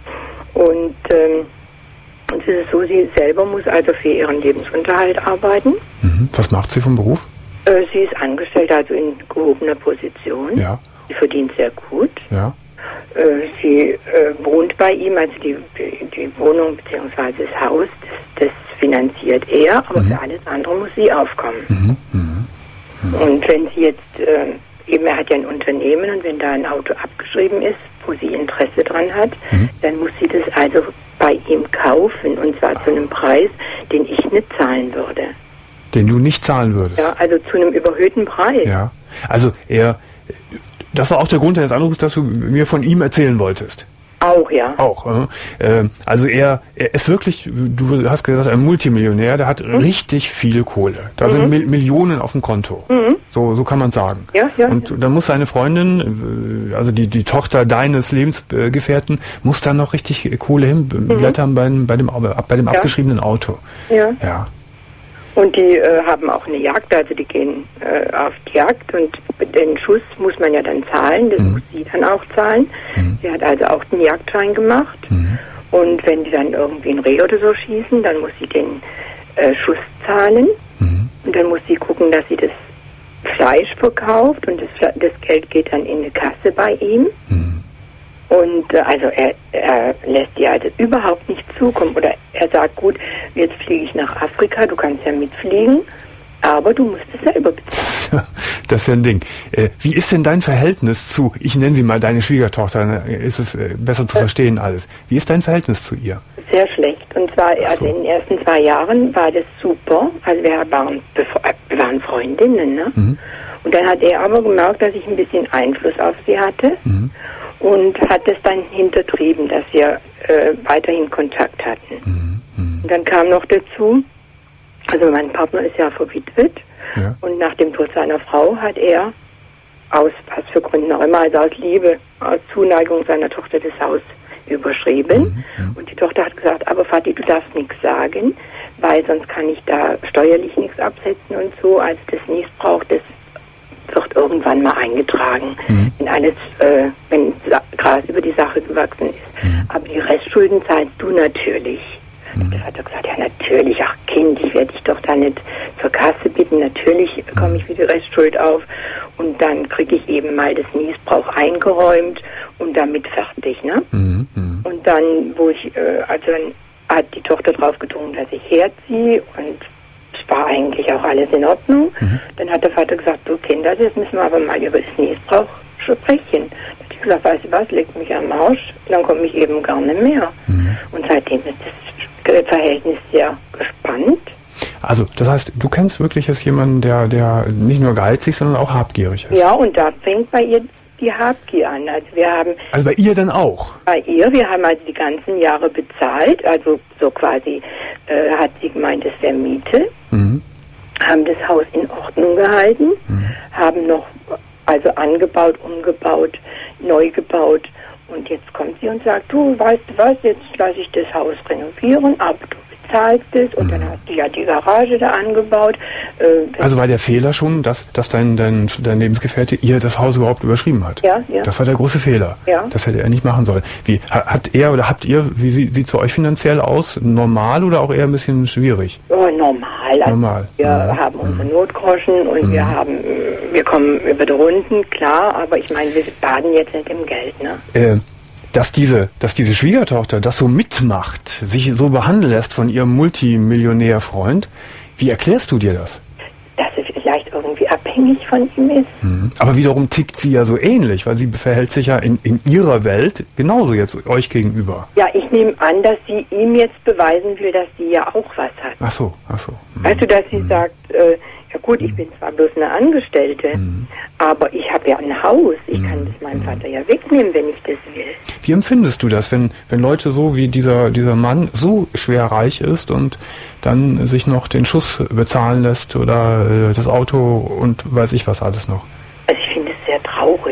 Speaker 4: Und ähm, und es ist so, sie selber muss also für ihren Lebensunterhalt arbeiten.
Speaker 2: Mhm. Was macht sie vom Beruf?
Speaker 4: Äh, sie ist angestellt, also in gehobener Position.
Speaker 2: Ja.
Speaker 4: Sie verdient sehr gut.
Speaker 2: Ja.
Speaker 4: Äh, sie äh, wohnt bei ihm, also die, die, die Wohnung bzw. das Haus, das, das finanziert er, aber
Speaker 2: Mhm.
Speaker 4: für alles andere muss sie aufkommen.
Speaker 2: Mhm. Mhm. Mhm.
Speaker 4: Und wenn sie jetzt, äh, eben er hat ja ein Unternehmen und wenn da ein Auto abgeschrieben ist, wo sie Interesse dran hat,
Speaker 2: Mhm.
Speaker 4: dann muss sie das also bei ihm kaufen und zwar zu einem Preis, den ich nicht zahlen würde.
Speaker 2: Den du nicht zahlen würdest.
Speaker 4: Ja, also zu einem überhöhten Preis.
Speaker 2: Ja. Also er, das war auch der Grund deines Anrufs, dass du mir von ihm erzählen wolltest.
Speaker 4: Auch, ja.
Speaker 2: Auch. Äh, also er, er ist wirklich, du hast gesagt, ein Multimillionär, der hat mhm. richtig viel Kohle. Da mhm. sind Mil- Millionen auf dem Konto. Mhm. So, so kann man sagen.
Speaker 4: Ja, ja.
Speaker 2: Und dann muss seine Freundin, also die, die Tochter deines Lebensgefährten, muss dann noch richtig Kohle hinblättern mhm. bei, bei dem, bei dem
Speaker 4: ja.
Speaker 2: abgeschriebenen Auto.
Speaker 4: Ja.
Speaker 2: Ja.
Speaker 4: Und die äh, haben auch eine Jagd, also die gehen äh, auf die Jagd und den Schuss muss man ja dann zahlen, das mhm. muss sie dann auch zahlen. Mhm. Sie hat also auch den Jagdschein gemacht mhm. und wenn die dann irgendwie ein Reh oder so schießen, dann muss sie den äh, Schuss zahlen mhm. und dann muss sie gucken, dass sie das Fleisch verkauft und das, das Geld geht dann in eine Kasse bei ihm. Mhm. Und äh, also er, er lässt dir also überhaupt nicht zukommen. Oder er sagt, gut, jetzt fliege ich nach Afrika, du kannst ja mitfliegen, aber du musst es selber bezahlen.
Speaker 2: Das ist ja ein Ding. Äh, wie ist denn dein Verhältnis zu, ich nenne sie mal deine Schwiegertochter, dann ist es äh, besser zu verstehen alles. Wie ist dein Verhältnis zu ihr?
Speaker 4: Sehr schlecht. Und zwar
Speaker 2: so.
Speaker 4: also in den ersten zwei Jahren war das super. Also wir waren, wir waren Freundinnen. Ne? Mhm. Und dann hat er aber gemerkt, dass ich ein bisschen Einfluss auf sie hatte. Mhm. Und hat es dann hintertrieben, dass wir äh, weiterhin Kontakt hatten. Mhm. Und dann kam noch dazu, also mein Partner ist ja verwitwet ja. und nach dem Tod seiner Frau hat er aus was für Gründen auch immer, also aus Liebe, aus Zuneigung seiner Tochter das Haus überschrieben. Mhm. Und die Tochter hat gesagt, aber Vati, du darfst nichts sagen, weil sonst kann ich da steuerlich nichts absetzen und so. Also das Niesbrauch, das wird irgendwann mal eingetragen, mhm. wenn alles, äh, wenn Gras über die Sache gewachsen ist. Mhm. Aber die Restschulden zahlst du natürlich. Mhm. Das hat er gesagt, ja natürlich, ach Kind, ich werde dich doch da nicht zur Kasse bitten, natürlich komme ich für die Restschuld auf und dann kriege ich eben mal das Niesbrauch eingeräumt und damit fertig, ne? Mhm. Mhm. Und dann, wo ich, äh, also dann hat die Tochter drauf gedrungen, dass ich herziehe und es war eigentlich auch alles in Ordnung. Mhm. Dann hat der Vater gesagt, du Kinder, jetzt müssen wir aber mal über das Niesbrauch sprechen. Dann hat ich gesagt, weißt du was, leg mich am Arsch, dann komme ich eben gar nicht mehr. Mhm. Und seitdem ist das Verhältnis sehr gespannt.
Speaker 2: Also, das heißt, du kennst wirklich jetzt jemanden, der, der nicht nur geizig, sondern auch habgierig ist.
Speaker 4: Ja, und da fängt bei ihr die Habgier an. Also wir haben...
Speaker 2: Also bei ihr dann auch?
Speaker 4: Bei ihr, wir haben also die ganzen Jahre bezahlt, also so quasi äh, hat sie gemeint, es wäre Miete, mhm. haben das Haus in Ordnung gehalten, mhm. haben noch also angebaut, umgebaut, neu gebaut und jetzt kommt sie und sagt, du, weißt du was, jetzt lasse ich das Haus renovieren, aber du bezahlst es und mhm. dann hat die ja die Garage da angebaut.
Speaker 2: Äh, also war der Fehler schon, dass, dass dein, dein, dein Lebensgefährte ihr das Haus überhaupt überschrieben hat?
Speaker 4: Ja, ja.
Speaker 2: Das war der große Fehler.
Speaker 4: Ja.
Speaker 2: Das hätte er nicht machen sollen. Wie, hat er oder habt ihr, wie sieht es bei euch finanziell aus? Normal oder auch eher ein bisschen schwierig?
Speaker 4: Oh, normal. Also
Speaker 2: normal.
Speaker 4: Wir mhm. haben unsere Notgroschen und mhm. wir haben, wir kommen über die Runden, klar, aber ich meine, wir baden jetzt nicht im Geld, ne?
Speaker 2: Äh, Dass diese, dass diese Schwiegertochter das so mitmacht, sich so behandeln lässt von ihrem Multimillionärfreund, wie erklärst du dir das?
Speaker 4: Dass sie vielleicht irgendwie abhängig von ihm ist.
Speaker 2: Mhm. Aber wiederum tickt sie ja so ähnlich, weil sie verhält sich ja in, in ihrer Welt genauso jetzt euch gegenüber.
Speaker 4: Ja, ich nehme an, dass sie ihm jetzt beweisen will, dass sie ja auch was hat.
Speaker 2: Ach so, ach so. Mhm.
Speaker 4: Weißt du, dass sie mhm. sagt, äh, ja gut, ich
Speaker 2: mhm.
Speaker 4: bin zwar bloß eine Angestellte, mhm. aber ich habe ja ein Haus. Ich mhm. kann das meinem Vater ja wegnehmen, wenn ich das will.
Speaker 2: Wie empfindest du das, wenn, wenn Leute so wie dieser, dieser Mann so schwer reich ist und dann sich noch den Schuss bezahlen lässt oder äh, das Auto und weiß ich was alles noch?
Speaker 4: Also ich finde es sehr traurig.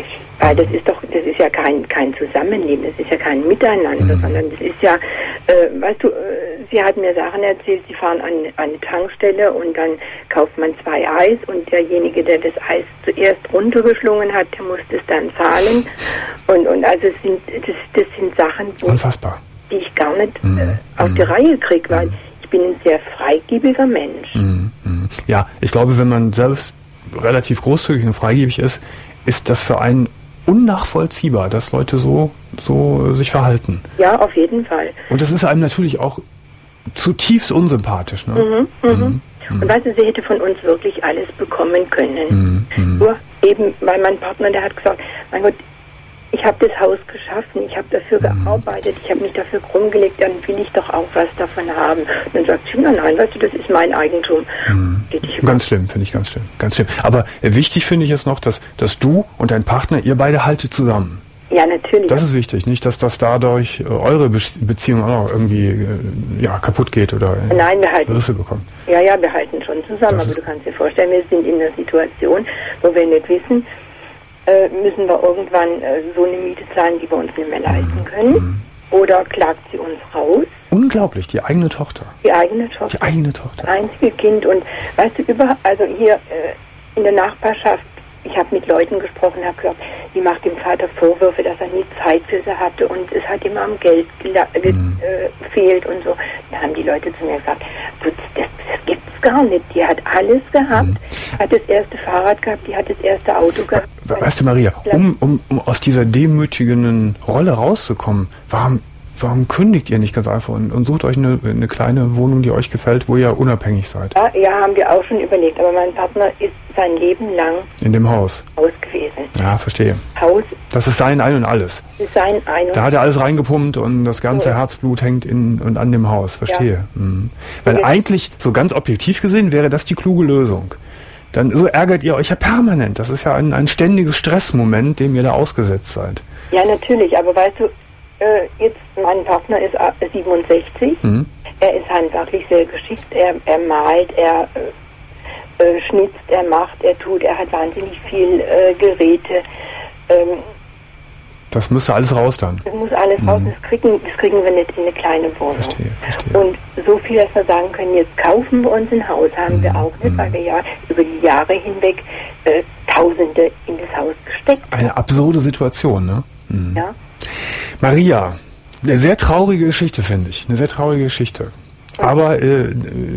Speaker 4: Weil das ist doch, das ist ja kein kein Zusammenleben, das ist ja kein Miteinander, mhm. sondern das ist ja, äh, weißt du, äh, sie hat mir Sachen erzählt, sie fahren an, an eine Tankstelle und dann kauft man zwei Eis und derjenige, der das Eis zuerst runtergeschlungen hat, der muss das dann zahlen. Und, und also es sind, das, das sind Sachen, wo,
Speaker 2: Unfassbar.
Speaker 4: die ich gar nicht
Speaker 2: mhm.
Speaker 4: äh, auf mhm. die Reihe kriege, weil mhm. ich bin ein sehr freigebiger Mensch.
Speaker 2: Mhm. Ja, ich glaube, wenn man selbst relativ großzügig und freigebig ist, ist das für einen unnachvollziehbar, dass Leute so, so sich verhalten.
Speaker 4: Ja, auf jeden Fall.
Speaker 2: Und das ist einem natürlich auch zutiefst unsympathisch. Ne?
Speaker 4: Mhm, mhm. Mhm. Und weißt du, sie hätte von uns wirklich alles bekommen können.
Speaker 2: Mhm.
Speaker 4: Nur eben, weil mein Partner, der hat gesagt, mein Gott, ich habe das Haus geschaffen, ich habe dafür mhm. gearbeitet, ich habe mich dafür rumgelegt, dann will ich doch auch was davon haben. Und dann sagt sie, nein, nein, weißt du, das ist mein Eigentum.
Speaker 2: Mhm. Ganz schlimm, finde ich ganz schlimm, ganz schlimm. Aber äh, wichtig finde ich es noch, dass, dass du und dein Partner, ihr beide haltet zusammen.
Speaker 4: Ja, natürlich.
Speaker 2: Das ist wichtig, nicht, dass das dadurch äh, eure Be- Beziehung auch irgendwie äh, ja, kaputt geht oder äh,
Speaker 4: Nein, wir halten,
Speaker 2: Risse bekommt.
Speaker 4: Ja, ja, wir halten schon zusammen, das aber du kannst dir vorstellen, wir sind in einer Situation, wo wir nicht wissen, äh, müssen wir irgendwann äh, so eine Miete zahlen, die wir uns nicht mehr leisten können. Mhm. Oder klagt sie uns raus?
Speaker 2: Unglaublich, die eigene Tochter.
Speaker 4: Die eigene Tochter.
Speaker 2: Die eigene Tochter.
Speaker 4: Einzige Kind. Und weißt du, über, also hier äh, in der Nachbarschaft, ich habe mit Leuten gesprochen, habe gesagt, die macht dem Vater Vorwürfe, dass er nie Zeit für sie hatte und es hat immer am Geld gela- mhm. äh, fehlt und so. Da haben die Leute zu mir gesagt, das, das gibt's gar nicht. Die hat alles gehabt, mhm. hat das erste Fahrrad gehabt, die hat das erste Auto gehabt.
Speaker 2: Weißt du, Maria, um, um, um aus dieser demütigenden Rolle rauszukommen, warum, warum kündigt ihr nicht ganz einfach und, und sucht euch eine, eine kleine Wohnung, die euch gefällt, wo ihr unabhängig seid?
Speaker 4: Ja, ja, haben wir auch schon überlegt, aber mein Partner ist sein Leben lang
Speaker 2: in dem Haus
Speaker 4: Haus gewesen.
Speaker 2: Ja, verstehe.
Speaker 4: Haus.
Speaker 2: Das ist sein Ein und Alles.
Speaker 4: Das ist sein Ein und
Speaker 2: Da hat er alles reingepumpt und das ganze
Speaker 4: so.
Speaker 2: Herzblut hängt in und an dem Haus, verstehe. Ja. Mhm. Weil
Speaker 4: ja.
Speaker 2: eigentlich, so ganz objektiv gesehen, wäre das die kluge Lösung. Dann so ärgert ihr euch ja permanent. Das ist ja ein, ein ständiges Stressmoment, dem ihr da ausgesetzt seid.
Speaker 4: Ja, natürlich, aber weißt du, äh, jetzt, mein Partner ist siebenundsechzig, mhm. er ist handwerklich sehr geschickt, er, er malt, er äh, äh, schnitzt, er macht, er tut, er hat wahnsinnig viel äh, Geräte. Ähm,
Speaker 2: das müsste alles raus dann.
Speaker 4: Das muss alles mhm. raus, das kriegen, das kriegen wir nicht in eine kleine Wohnung.
Speaker 2: Verstehe, verstehe.
Speaker 4: Und so viel, dass wir sagen können, jetzt kaufen wir uns ein Haus, haben mhm. wir auch nicht, weil wir ja über die Jahre hinweg äh, Tausende in das Haus gesteckt haben.
Speaker 2: Eine absurde Situation, ne? Mhm.
Speaker 4: Ja.
Speaker 2: Maria, eine sehr traurige Geschichte, finde ich. Eine sehr traurige Geschichte. Aber äh,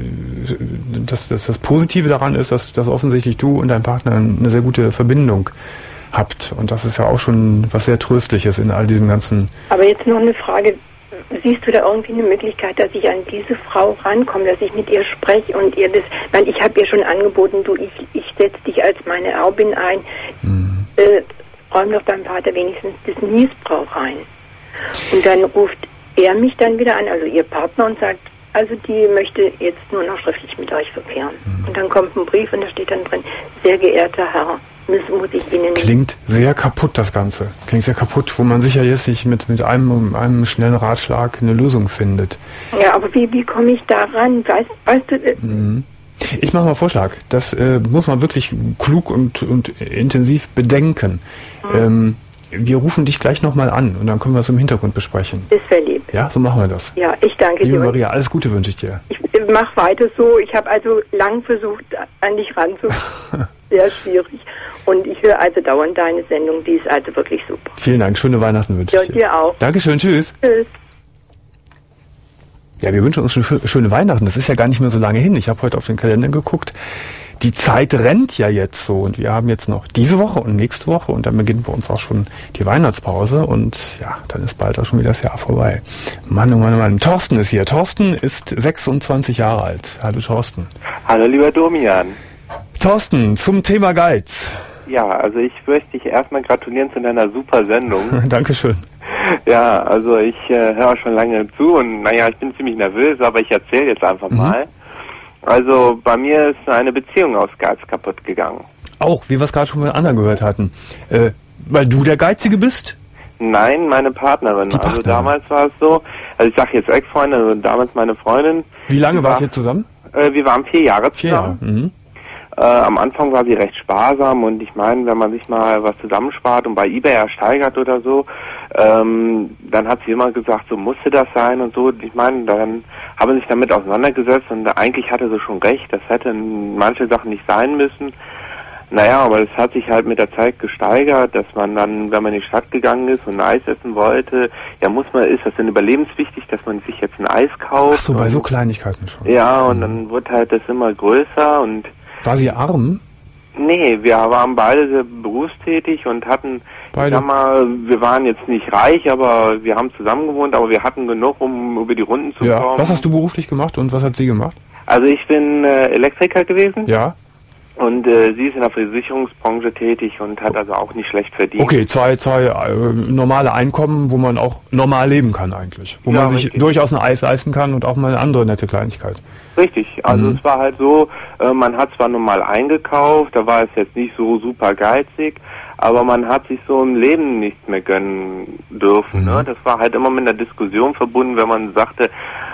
Speaker 2: das, das, das Positive daran ist, dass, dass offensichtlich du und dein Partner eine sehr gute Verbindung habt. Und das ist ja auch schon was sehr Tröstliches in all diesem ganzen...
Speaker 4: Aber jetzt noch eine Frage. Siehst du da irgendwie eine Möglichkeit, dass ich an diese Frau rankomme, dass ich mit ihr spreche und ihr das... Weil ich habe ihr schon angeboten, du, ich, ich setze dich als meine Erbin ein. Mhm. Äh, räum doch deinem Vater wenigstens das Niesbrauch rein. Und dann ruft er mich dann wieder an, also ihr Partner, und sagt, also die möchte jetzt nur noch schriftlich mit euch verkehren. Mhm. Und dann kommt ein Brief und da steht dann drin, sehr geehrter Herr, muss, muss ich Ihnen...
Speaker 2: Klingt sehr kaputt, das Ganze. Klingt sehr kaputt, wo man sicher jetzt sich mit, mit einem, einem schnellen Ratschlag eine Lösung findet.
Speaker 4: Ja, aber wie, wie komme ich da ran? Weißt, weißt du... Äh,
Speaker 2: mhm. Ich mache mal einen Vorschlag. Das äh, muss man wirklich klug und, und intensiv bedenken. Mhm. Ähm, wir rufen dich gleich nochmal an und dann können wir es im Hintergrund besprechen.
Speaker 4: Das wäre lieb.
Speaker 2: Ja, so machen wir das.
Speaker 4: Ja, ich danke
Speaker 2: Liebe
Speaker 4: dir.
Speaker 2: Liebe Maria, alles Gute wünsche ich dir.
Speaker 4: Ich mache weiter so. Ich habe also lang versucht, an dich ranzukommen. Sehr schwierig. Und ich höre also dauernd deine Sendung. Die ist also wirklich super.
Speaker 2: Vielen Dank. Schöne Weihnachten wünsche
Speaker 4: ja,
Speaker 2: ich dir.
Speaker 4: Ja, dir auch.
Speaker 2: Dankeschön. Tschüss.
Speaker 4: Tschüss.
Speaker 2: Ja, wir wünschen uns schon schöne Weihnachten. Das ist ja gar nicht mehr so lange hin. Ich habe heute auf den Kalender geguckt. Die Zeit rennt ja jetzt so und wir haben jetzt noch diese Woche und nächste Woche und dann beginnt bei uns auch schon die Weihnachtspause und ja, dann ist bald auch schon wieder das Jahr vorbei. Mann, oh Mann, oh Mann. Thorsten ist hier. Thorsten ist sechsundzwanzig Jahre alt. Hallo Thorsten.
Speaker 5: Hallo lieber Domian.
Speaker 2: Thorsten, zum Thema Geiz.
Speaker 5: Ja, also ich möchte dich erstmal gratulieren zu deiner super Sendung.
Speaker 2: Dankeschön.
Speaker 5: Ja, also ich äh, höre schon lange zu und naja, ich bin ziemlich nervös, aber ich erzähle jetzt einfach mhm. mal. Also bei mir ist eine Beziehung aus Geiz kaputt gegangen.
Speaker 2: Auch, wie wir es gerade schon von anderen gehört hatten. Äh, weil du der Geizige bist?
Speaker 5: Nein, meine Partnerin.
Speaker 2: Die Partnerin.
Speaker 5: Also damals war es so, also ich sage jetzt Ex-Freundin, also damals meine Freundin.
Speaker 2: Wie lange
Speaker 5: war,
Speaker 2: wart ihr zusammen?
Speaker 5: Äh, wir waren vier Jahre zusammen.
Speaker 2: Vier Jahre, mhm.
Speaker 5: Äh, am Anfang war sie recht sparsam und ich meine, wenn man sich mal was zusammenspart und bei eBay ersteigert oder so, ähm, dann hat sie immer gesagt, so musste das sein und so. Ich meine, dann haben sie sich damit auseinandergesetzt und eigentlich hatte sie schon recht, das hätten manche Sachen nicht sein müssen. Naja, aber es hat sich halt mit der Zeit gesteigert, dass man dann, wenn man in die Stadt gegangen ist und ein Eis essen wollte, ja muss man, ist das denn überlebenswichtig, dass man sich jetzt ein Eis kauft?
Speaker 2: Ach so, bei so Kleinigkeiten schon.
Speaker 5: Ja, und
Speaker 2: mhm.
Speaker 5: dann wird halt das immer größer und...
Speaker 2: War sie arm?
Speaker 5: Nee, wir waren beide sehr berufstätig und hatten,
Speaker 2: beide.
Speaker 5: Ich sag mal, wir waren jetzt nicht reich, aber wir haben zusammen gewohnt, aber wir hatten genug, um über die Runden zu
Speaker 2: ja.
Speaker 5: kommen.
Speaker 2: Was hast du beruflich gemacht und was hat sie gemacht?
Speaker 5: Also ich bin äh, Elektriker gewesen.
Speaker 2: Ja.
Speaker 5: Und äh, sie ist in der Versicherungsbranche tätig und hat also auch nicht schlecht verdient.
Speaker 2: Okay, zwei, zwei äh, normale Einkommen, wo man auch normal leben kann eigentlich. Wo
Speaker 5: ja,
Speaker 2: man sich
Speaker 5: richtig.
Speaker 2: durchaus ein Eis leisten kann und auch mal eine andere nette Kleinigkeit.
Speaker 5: Richtig, also
Speaker 2: mhm.
Speaker 5: es war halt so, äh, man hat zwar normal eingekauft, da war es jetzt nicht so super geizig, aber man hat sich so im Leben nichts mehr gönnen dürfen. Mhm. Ne? Das war halt immer mit einer Diskussion verbunden, wenn man sagte,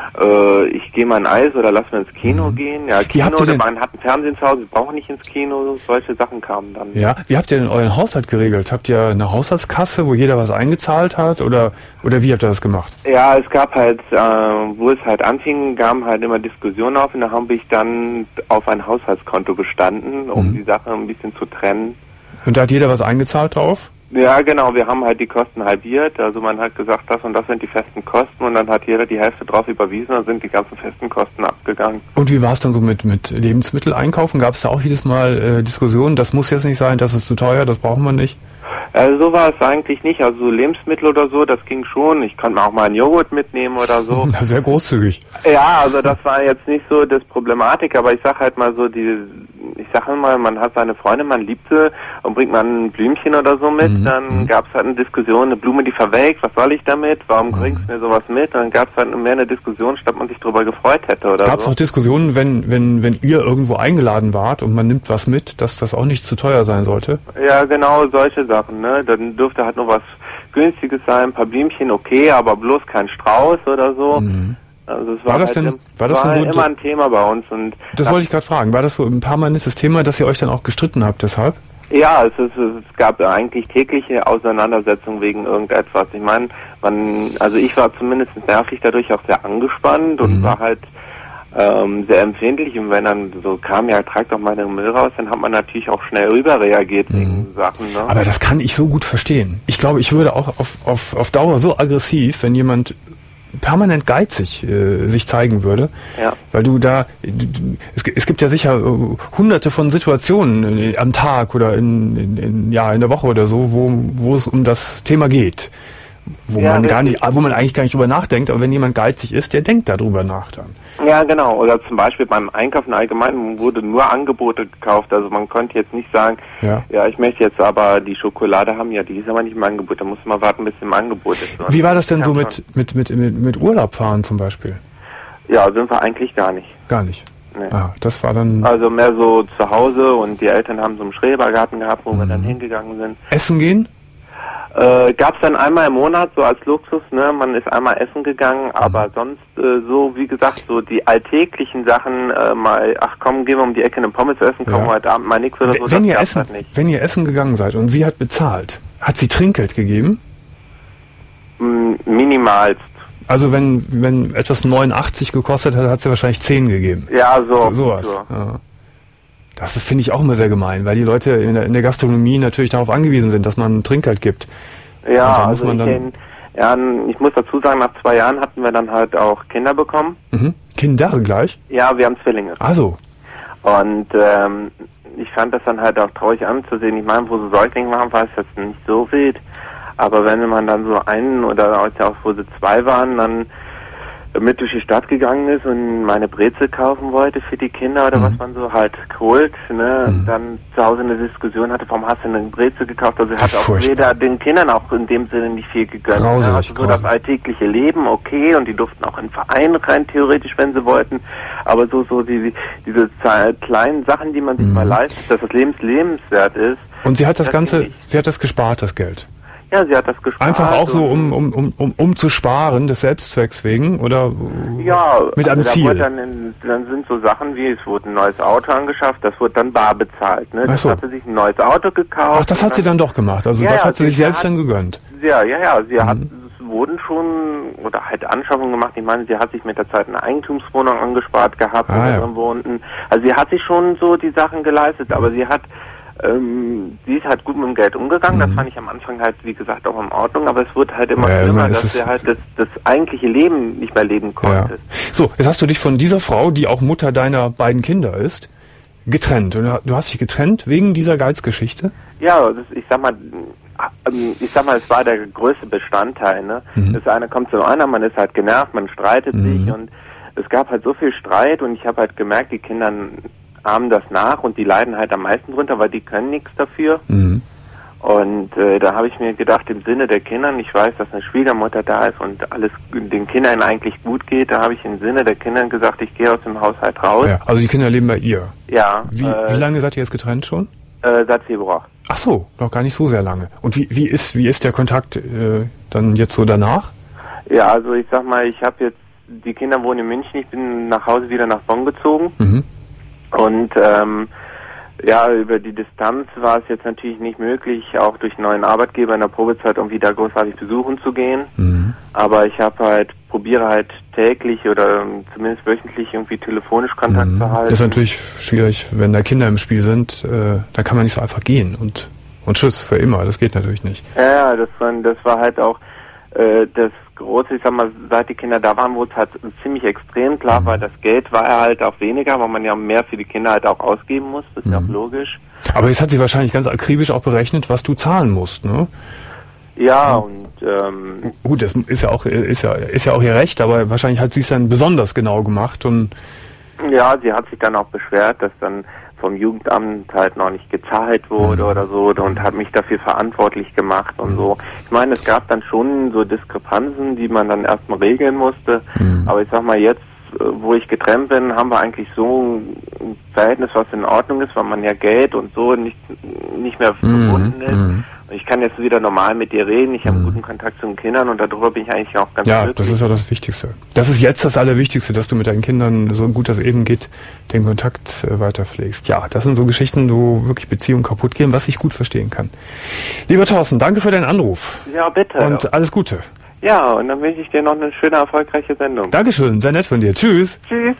Speaker 5: äh, ich gehe mal ein Eis oder lass mal ins Kino mhm. gehen. Ja, Kino, man hat ein Fernsehen zu Hause, wir brauchen nicht ins Kino, solche Sachen kamen dann.
Speaker 2: Ja, wie habt ihr denn euren Haushalt geregelt? Habt ihr eine Haushaltskasse, wo jeder was eingezahlt hat oder oder wie habt ihr das gemacht?
Speaker 5: Ja, es gab halt, äh, wo es halt anfing, kamen halt immer Diskussionen auf und da habe ich dann auf ein Haushaltskonto gestanden, um mhm. die Sache ein bisschen zu trennen.
Speaker 2: Und da hat jeder was eingezahlt drauf?
Speaker 5: Ja, genau, wir haben halt die Kosten halbiert, also man hat gesagt, das und das sind die festen Kosten und dann hat jeder die Hälfte drauf überwiesen und sind die ganzen festen Kosten abgegangen.
Speaker 2: Und wie war es dann so mit, mit Lebensmittel einkaufen? Gab es da auch jedes Mal äh, Diskussionen, das muss jetzt nicht sein, das ist zu teuer, das brauchen wir nicht?
Speaker 5: Also so war es eigentlich nicht, also so Lebensmittel oder so, das ging schon, ich konnte mir auch mal einen Joghurt mitnehmen oder so.
Speaker 2: Sehr großzügig.
Speaker 5: Ja, also das war jetzt nicht so das Problematik, aber ich sag halt mal so, die, ich sag mal, man hat seine Freunde, man liebt sie und bringt man ein Blümchen oder so mit, mhm. dann gab es halt eine Diskussion, eine Blume, die verwelkt, was soll ich damit, warum mhm. bringst du mir sowas mit? Und dann gab es halt mehr eine Diskussion, statt man sich darüber gefreut hätte oder
Speaker 2: Gab's so. Gab es auch Diskussionen, wenn, wenn, wenn ihr irgendwo eingeladen wart und man nimmt was mit, dass das auch nicht zu teuer sein sollte?
Speaker 5: Ja, genau, solche Sachen, ne, dann dürfte halt nur was Günstiges sein, ein paar Blümchen, okay, aber bloß kein Strauß oder so. Mhm. Also es war,
Speaker 2: war das
Speaker 5: halt
Speaker 2: denn,
Speaker 5: im,
Speaker 2: war das
Speaker 5: war
Speaker 2: denn so
Speaker 5: immer ein Thema bei uns. Und
Speaker 2: das wollte ich gerade fragen. War das so ein permanentes Thema, dass ihr euch dann auch gestritten habt deshalb?
Speaker 5: Ja, es, ist, es gab eigentlich tägliche Auseinandersetzungen wegen irgendetwas. Ich meine, man, also ich war zumindest nervlich dadurch auch sehr angespannt und mhm. war halt ähm, sehr empfindlich. Und wenn dann so kam, ja, trag doch mal den Müll raus, dann hat man natürlich auch schnell rüber reagiert mhm. wegen Sachen. Ne?
Speaker 2: Aber das kann ich so gut verstehen. Ich glaube, ich würde auch auf, auf, auf Dauer so aggressiv, wenn jemand permanent geizig äh, sich zeigen würde,
Speaker 5: ja.
Speaker 2: weil du da, du, es, es gibt ja sicher äh, hunderte von Situationen äh, am Tag oder in, in, in, ja, in der Woche oder so, wo, wo es um das Thema geht, wo
Speaker 5: ja,
Speaker 2: man gar nicht, wo man eigentlich gar nicht drüber nachdenkt, aber wenn jemand geizig ist, der denkt darüber nach dann.
Speaker 5: Ja, genau. Oder zum Beispiel beim Einkaufen allgemein wurde nur Angebote gekauft. Also man konnte jetzt nicht sagen, ja, ja ich möchte jetzt aber die Schokolade haben. Ja, die ist aber nicht im Angebot. Da muss man warten, bis sie im Angebot ist.
Speaker 2: Wie war das denn so mit, mit, mit, mit, mit Urlaub fahren zum Beispiel?
Speaker 5: Ja, sind wir eigentlich gar nicht.
Speaker 2: Gar nicht?
Speaker 5: Nee.
Speaker 2: Ah, das war dann...
Speaker 5: Also mehr so zu Hause und die Eltern haben so einen Schrebergarten gehabt, wo mhm. wir dann hingegangen sind.
Speaker 2: Essen gehen?
Speaker 5: Äh, gab's dann einmal im Monat, so als Luxus, ne, man ist einmal essen gegangen, aber mhm. sonst äh, so, wie gesagt, so die alltäglichen Sachen, äh, mal, ach komm, gehen wir um die Ecke eine Pommes essen, kommen wir heute Abend mal nix oder so,
Speaker 2: wenn
Speaker 5: das
Speaker 2: ihr
Speaker 5: gab's
Speaker 2: essen,
Speaker 5: halt nicht.
Speaker 2: Wenn ihr essen gegangen seid und sie hat bezahlt, hat sie Trinkgeld gegeben?
Speaker 5: M- minimalst.
Speaker 2: Also wenn, wenn etwas neunundachtzig gekostet hat, hat sie wahrscheinlich zehn gegeben?
Speaker 5: Ja, so.
Speaker 2: so sowas. So. Ja. Das ist, finde ich, auch immer sehr gemein, weil die Leute in der, in der Gastronomie natürlich darauf angewiesen sind, dass man Trinkgeld gibt.
Speaker 5: Ja,
Speaker 2: muss
Speaker 5: also
Speaker 2: man
Speaker 5: ich,
Speaker 2: dann
Speaker 5: den, ja, ich muss dazu sagen, nach zwei Jahren hatten wir dann halt auch Kinder bekommen.
Speaker 2: Mhm. Kinder gleich?
Speaker 5: Ja, wir haben Zwillinge.
Speaker 2: Ach so.
Speaker 5: Und ähm, ich fand das dann halt auch traurig anzusehen. Ich meine, wo sie Säuglinge waren, war es jetzt nicht so wild. Aber wenn man dann so einen oder auch wo sie zwei waren, dann mit durch die Stadt gegangen ist und meine Brezel kaufen wollte für die Kinder oder mhm. was man so halt holt, ne, mhm. dann zu Hause eine Diskussion hatte, warum hast du eine Brezel gekauft? Also hat auch weder den Kindern auch in dem Sinne nicht viel gegönnt.
Speaker 2: Grausig,
Speaker 5: ne? Also so das alltägliche Leben, okay, und die durften auch in Verein rein, theoretisch, wenn sie wollten, aber so, so die, diese kleinen Sachen, die man sich mhm. mal leistet, dass das Lebens lebenswert ist.
Speaker 2: Und sie hat das, das Ganze, sie hat das gespart, das Geld.
Speaker 5: Ja, sie hat das gespart.
Speaker 2: Einfach auch so, um, um, um, um, um zu sparen, des Selbstzwecks wegen, oder
Speaker 5: ja,
Speaker 2: mit einem
Speaker 5: also da
Speaker 2: Ziel?
Speaker 5: wurde dann, in, dann sind so Sachen wie, es wurde ein neues Auto angeschafft, das wurde dann bar bezahlt. Ne? Das
Speaker 2: so.
Speaker 5: hat sie sich ein neues Auto gekauft.
Speaker 2: Ach, das hat sie dann doch gemacht, also
Speaker 5: ja,
Speaker 2: das
Speaker 5: ja,
Speaker 2: hat sie sich selbst
Speaker 5: hat,
Speaker 2: dann gegönnt.
Speaker 5: Ja, ja, ja, sie
Speaker 2: mhm.
Speaker 5: hat, es wurden schon, oder halt Anschaffungen gemacht, ich meine, sie hat sich mit der Zeit eine Eigentumswohnung angespart gehabt,
Speaker 2: ah,
Speaker 5: wo wir
Speaker 2: ja.
Speaker 5: drin wohnten. Also sie hat sich schon so die Sachen geleistet, aber sie hat Ähm, sie ist halt gut mit dem Geld umgegangen, mhm. das fand ich am Anfang halt, wie gesagt, auch in Ordnung, aber es wird halt immer
Speaker 2: ja,
Speaker 5: schlimmer,
Speaker 2: meine,
Speaker 5: dass sie halt das, das eigentliche Leben nicht mehr leben konnte.
Speaker 2: Ja. So, jetzt hast du dich von dieser Frau, die auch Mutter deiner beiden Kinder ist, getrennt. Und du hast dich getrennt wegen dieser Geizgeschichte?
Speaker 5: Ja, das, ich sag mal, ich sag mal, es war der größte Bestandteil, ne? Mhm. Das eine kommt zum anderen, man ist halt genervt, man streitet mhm. sich und es gab halt so viel Streit und ich habe halt gemerkt, die Kinder ahmen das nach und die leiden halt am meisten drunter, weil die können nichts dafür. Mhm. Und äh, da habe ich mir gedacht, im Sinne der Kinder, ich weiß, dass eine Schwiegermutter da ist und alles den Kindern eigentlich gut geht, da habe ich im Sinne der Kinder gesagt, ich gehe aus dem Haushalt raus.
Speaker 2: Ja, also die Kinder leben bei ihr?
Speaker 5: Ja.
Speaker 2: Wie,
Speaker 5: äh,
Speaker 2: wie lange seid ihr jetzt getrennt schon?
Speaker 5: Äh, seit Februar.
Speaker 2: Ach so, noch gar nicht so sehr lange. Und wie, wie ist wie ist der Kontakt äh, dann jetzt so danach?
Speaker 5: Ja, also ich sag mal, ich habe jetzt, die Kinder wohnen in München, ich bin nach Hause wieder nach Bonn gezogen. Mhm. Und ähm, ja, über die Distanz war es jetzt natürlich nicht möglich, auch durch einen neuen Arbeitgeber in der Probezeit irgendwie da großartig besuchen zu gehen. Mhm. Aber ich habe halt, probiere halt täglich oder zumindest wöchentlich irgendwie telefonisch Kontakt mhm. zu halten.
Speaker 2: Das ist natürlich schwierig, wenn da Kinder im Spiel sind, äh, da kann man nicht so einfach gehen und und tschüss für immer, das geht natürlich nicht.
Speaker 5: Ja, das war, das war halt auch äh, das Große, ich sag mal, seit die Kinder da waren, wurde es halt ziemlich extrem klar, mhm. weil das Geld war ja halt auch weniger, weil man ja mehr für die Kinder halt auch ausgeben muss, das ist mhm. ja auch logisch.
Speaker 2: Aber jetzt hat sie wahrscheinlich ganz akribisch auch berechnet, was du zahlen musst, ne?
Speaker 5: Ja, und ähm,
Speaker 2: gut, das ist ja auch ist ja ist ja auch ihr Recht, aber wahrscheinlich hat sie es dann besonders genau gemacht und
Speaker 5: ja, sie hat sich dann auch beschwert, dass dann vom Jugendamt halt noch nicht gezahlt wurde mhm. oder so und hat mich dafür verantwortlich gemacht und mhm. so. Ich meine, es gab dann schon so Diskrepanzen, die man dann erstmal regeln musste, mhm. aber ich sag mal, jetzt, wo ich getrennt bin, haben wir eigentlich so ein Verhältnis, was in Ordnung ist, weil man ja Geld und so nicht, nicht mehr
Speaker 2: mhm.
Speaker 5: verbunden ist.
Speaker 2: Mhm.
Speaker 5: Ich kann jetzt wieder normal mit dir reden, ich habe einen guten Kontakt zu den Kindern und darüber bin ich eigentlich auch ganz
Speaker 2: Ja,
Speaker 5: glücklich.
Speaker 2: Das ist ja das Wichtigste. Das ist jetzt das Allerwichtigste, dass du mit deinen Kindern, so gut das eben geht, den Kontakt äh, weiter pflegst. Ja, das sind so Geschichten, wo wirklich Beziehungen kaputt gehen, was ich gut verstehen kann. Lieber Thorsten, danke für deinen Anruf.
Speaker 5: Ja, bitte.
Speaker 2: Und alles Gute.
Speaker 5: Ja, und dann wünsche ich dir noch eine schöne, erfolgreiche Sendung.
Speaker 2: Dankeschön, sehr nett von dir. Tschüss.
Speaker 5: Tschüss.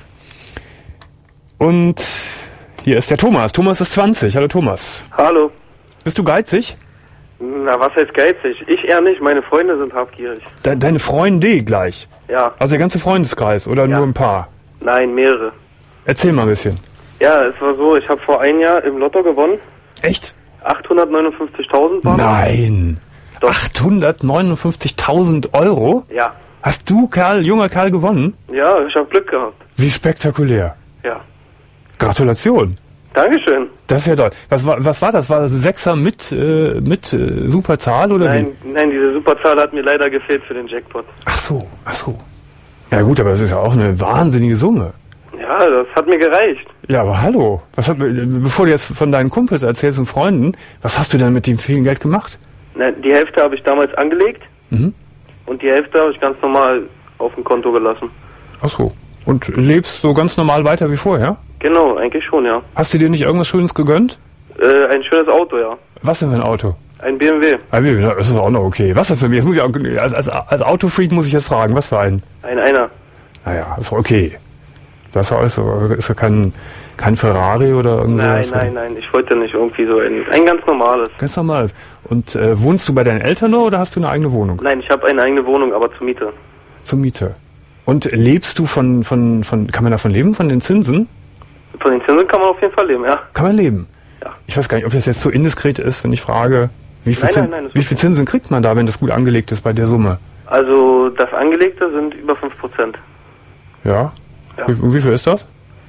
Speaker 2: Und hier ist der Thomas. Thomas ist zwanzig. Hallo Thomas.
Speaker 6: Hallo.
Speaker 2: Bist du geizig?
Speaker 6: Na, was heißt geizig? Ich eher nicht, meine Freunde sind habgierig.
Speaker 2: De- deine Freunde gleich?
Speaker 6: Ja.
Speaker 2: Also der ganze Freundeskreis oder
Speaker 6: ja.
Speaker 2: nur ein paar?
Speaker 6: Nein, mehrere.
Speaker 2: Erzähl mal ein bisschen.
Speaker 6: Ja, es war so, ich habe vor einem Jahr im Lotto gewonnen.
Speaker 2: Echt?
Speaker 6: achthundertneunundfünfzigtausend waren.
Speaker 2: Nein. Doch. achthundertneunundfünfzigtausend Euro?
Speaker 6: Ja.
Speaker 2: Hast du, Kerl, junger Kerl, gewonnen?
Speaker 6: Ja, ich habe Glück gehabt.
Speaker 2: Wie spektakulär.
Speaker 6: Ja.
Speaker 2: Gratulation.
Speaker 6: Dankeschön.
Speaker 2: Das ist ja toll. Was war, was war das? War das Sechser mit, äh, mit äh, Superzahl oder
Speaker 6: nein,
Speaker 2: wie?
Speaker 6: Nein, diese Superzahl hat mir leider gefehlt für den Jackpot.
Speaker 2: Ach so, ach so. Ja gut, aber das ist ja auch eine wahnsinnige Summe.
Speaker 6: Ja, das hat mir gereicht.
Speaker 2: Ja, aber hallo. Was hat, bevor du jetzt von deinen Kumpels erzählst und Freunden, was hast du denn mit dem vielen Geld gemacht?
Speaker 6: Na, die Hälfte habe ich damals angelegt mhm. und die Hälfte habe ich ganz normal auf dem Konto gelassen.
Speaker 2: Ach so. Und lebst so ganz normal weiter wie vorher?
Speaker 6: Genau, eigentlich schon, ja.
Speaker 2: Hast du dir nicht irgendwas Schönes gegönnt?
Speaker 6: Äh, ein schönes Auto, ja.
Speaker 2: Was denn für ein Auto?
Speaker 6: Ein B M W.
Speaker 2: Ein B M W, das ist auch noch okay. Was denn für mich? Jetzt muss ich auch, als, als, als Autofreak muss ich jetzt fragen, was für ein?
Speaker 6: Ein Einer.
Speaker 2: Naja, ist okay. Das ist ja kein, kein Ferrari oder irgendwas?
Speaker 6: Nein, nein, nein, ich wollte nicht irgendwie so ein, ein ganz normales.
Speaker 2: Ganz normales. Und äh, wohnst du bei deinen Eltern nur oder hast du eine eigene Wohnung?
Speaker 6: Nein, ich habe eine eigene Wohnung, aber zur Miete.
Speaker 2: Zur Miete. Und lebst du von, von, von, kann man davon leben, von den Zinsen?
Speaker 6: Von den Zinsen kann man auf jeden Fall leben, ja.
Speaker 2: Kann man leben?
Speaker 6: Ja.
Speaker 2: Ich weiß gar nicht, ob das jetzt so indiskret ist, wenn ich frage, wie viel,
Speaker 6: nein,
Speaker 2: Zin,
Speaker 6: nein, nein,
Speaker 2: wie viel Zinsen kriegt man da, wenn das gut angelegt ist bei der Summe?
Speaker 6: Also das Angelegte sind über fünf Prozent.
Speaker 2: Ja?
Speaker 6: Ja.
Speaker 2: Wie, wie viel ist das?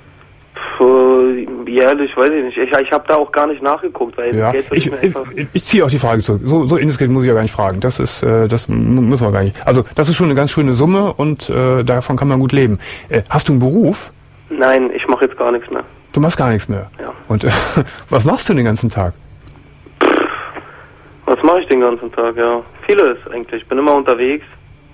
Speaker 6: Puh, jährlich, weiß ich nicht. Ich, ich habe da auch gar nicht nachgeguckt, weil
Speaker 2: ja.
Speaker 6: Geld
Speaker 2: ich,
Speaker 6: ich,
Speaker 2: ich, ich, ich ziehe auch die Frage zurück. So, so indiskret muss ich ja gar nicht fragen. Das ist, äh, das müssen wir gar nicht. Also das ist schon eine ganz schöne Summe und äh, davon kann man gut leben. Äh, hast du einen Beruf?
Speaker 6: Nein, ich mache jetzt gar nichts mehr.
Speaker 2: Du machst gar nichts mehr?
Speaker 6: Ja.
Speaker 2: Und äh, was machst du den ganzen Tag?
Speaker 6: Was mache ich den ganzen Tag, ja? Vieles eigentlich. Ich bin immer unterwegs.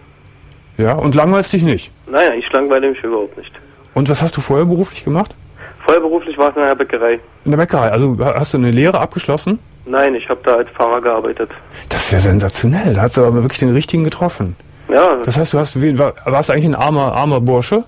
Speaker 2: Ja, und langweilst dich nicht?
Speaker 6: Naja, ich langweile mich überhaupt nicht.
Speaker 2: Und was hast du vorher beruflich gemacht?
Speaker 6: Vorher beruflich war es in einer Bäckerei.
Speaker 2: In der Bäckerei? Also hast du eine Lehre abgeschlossen?
Speaker 6: Nein, ich habe da als Fahrer gearbeitet.
Speaker 2: Das ist ja sensationell. Da hast du aber wirklich den richtigen getroffen.
Speaker 6: Ja.
Speaker 2: Das heißt, du hast, warst eigentlich ein armer, armer Bursche?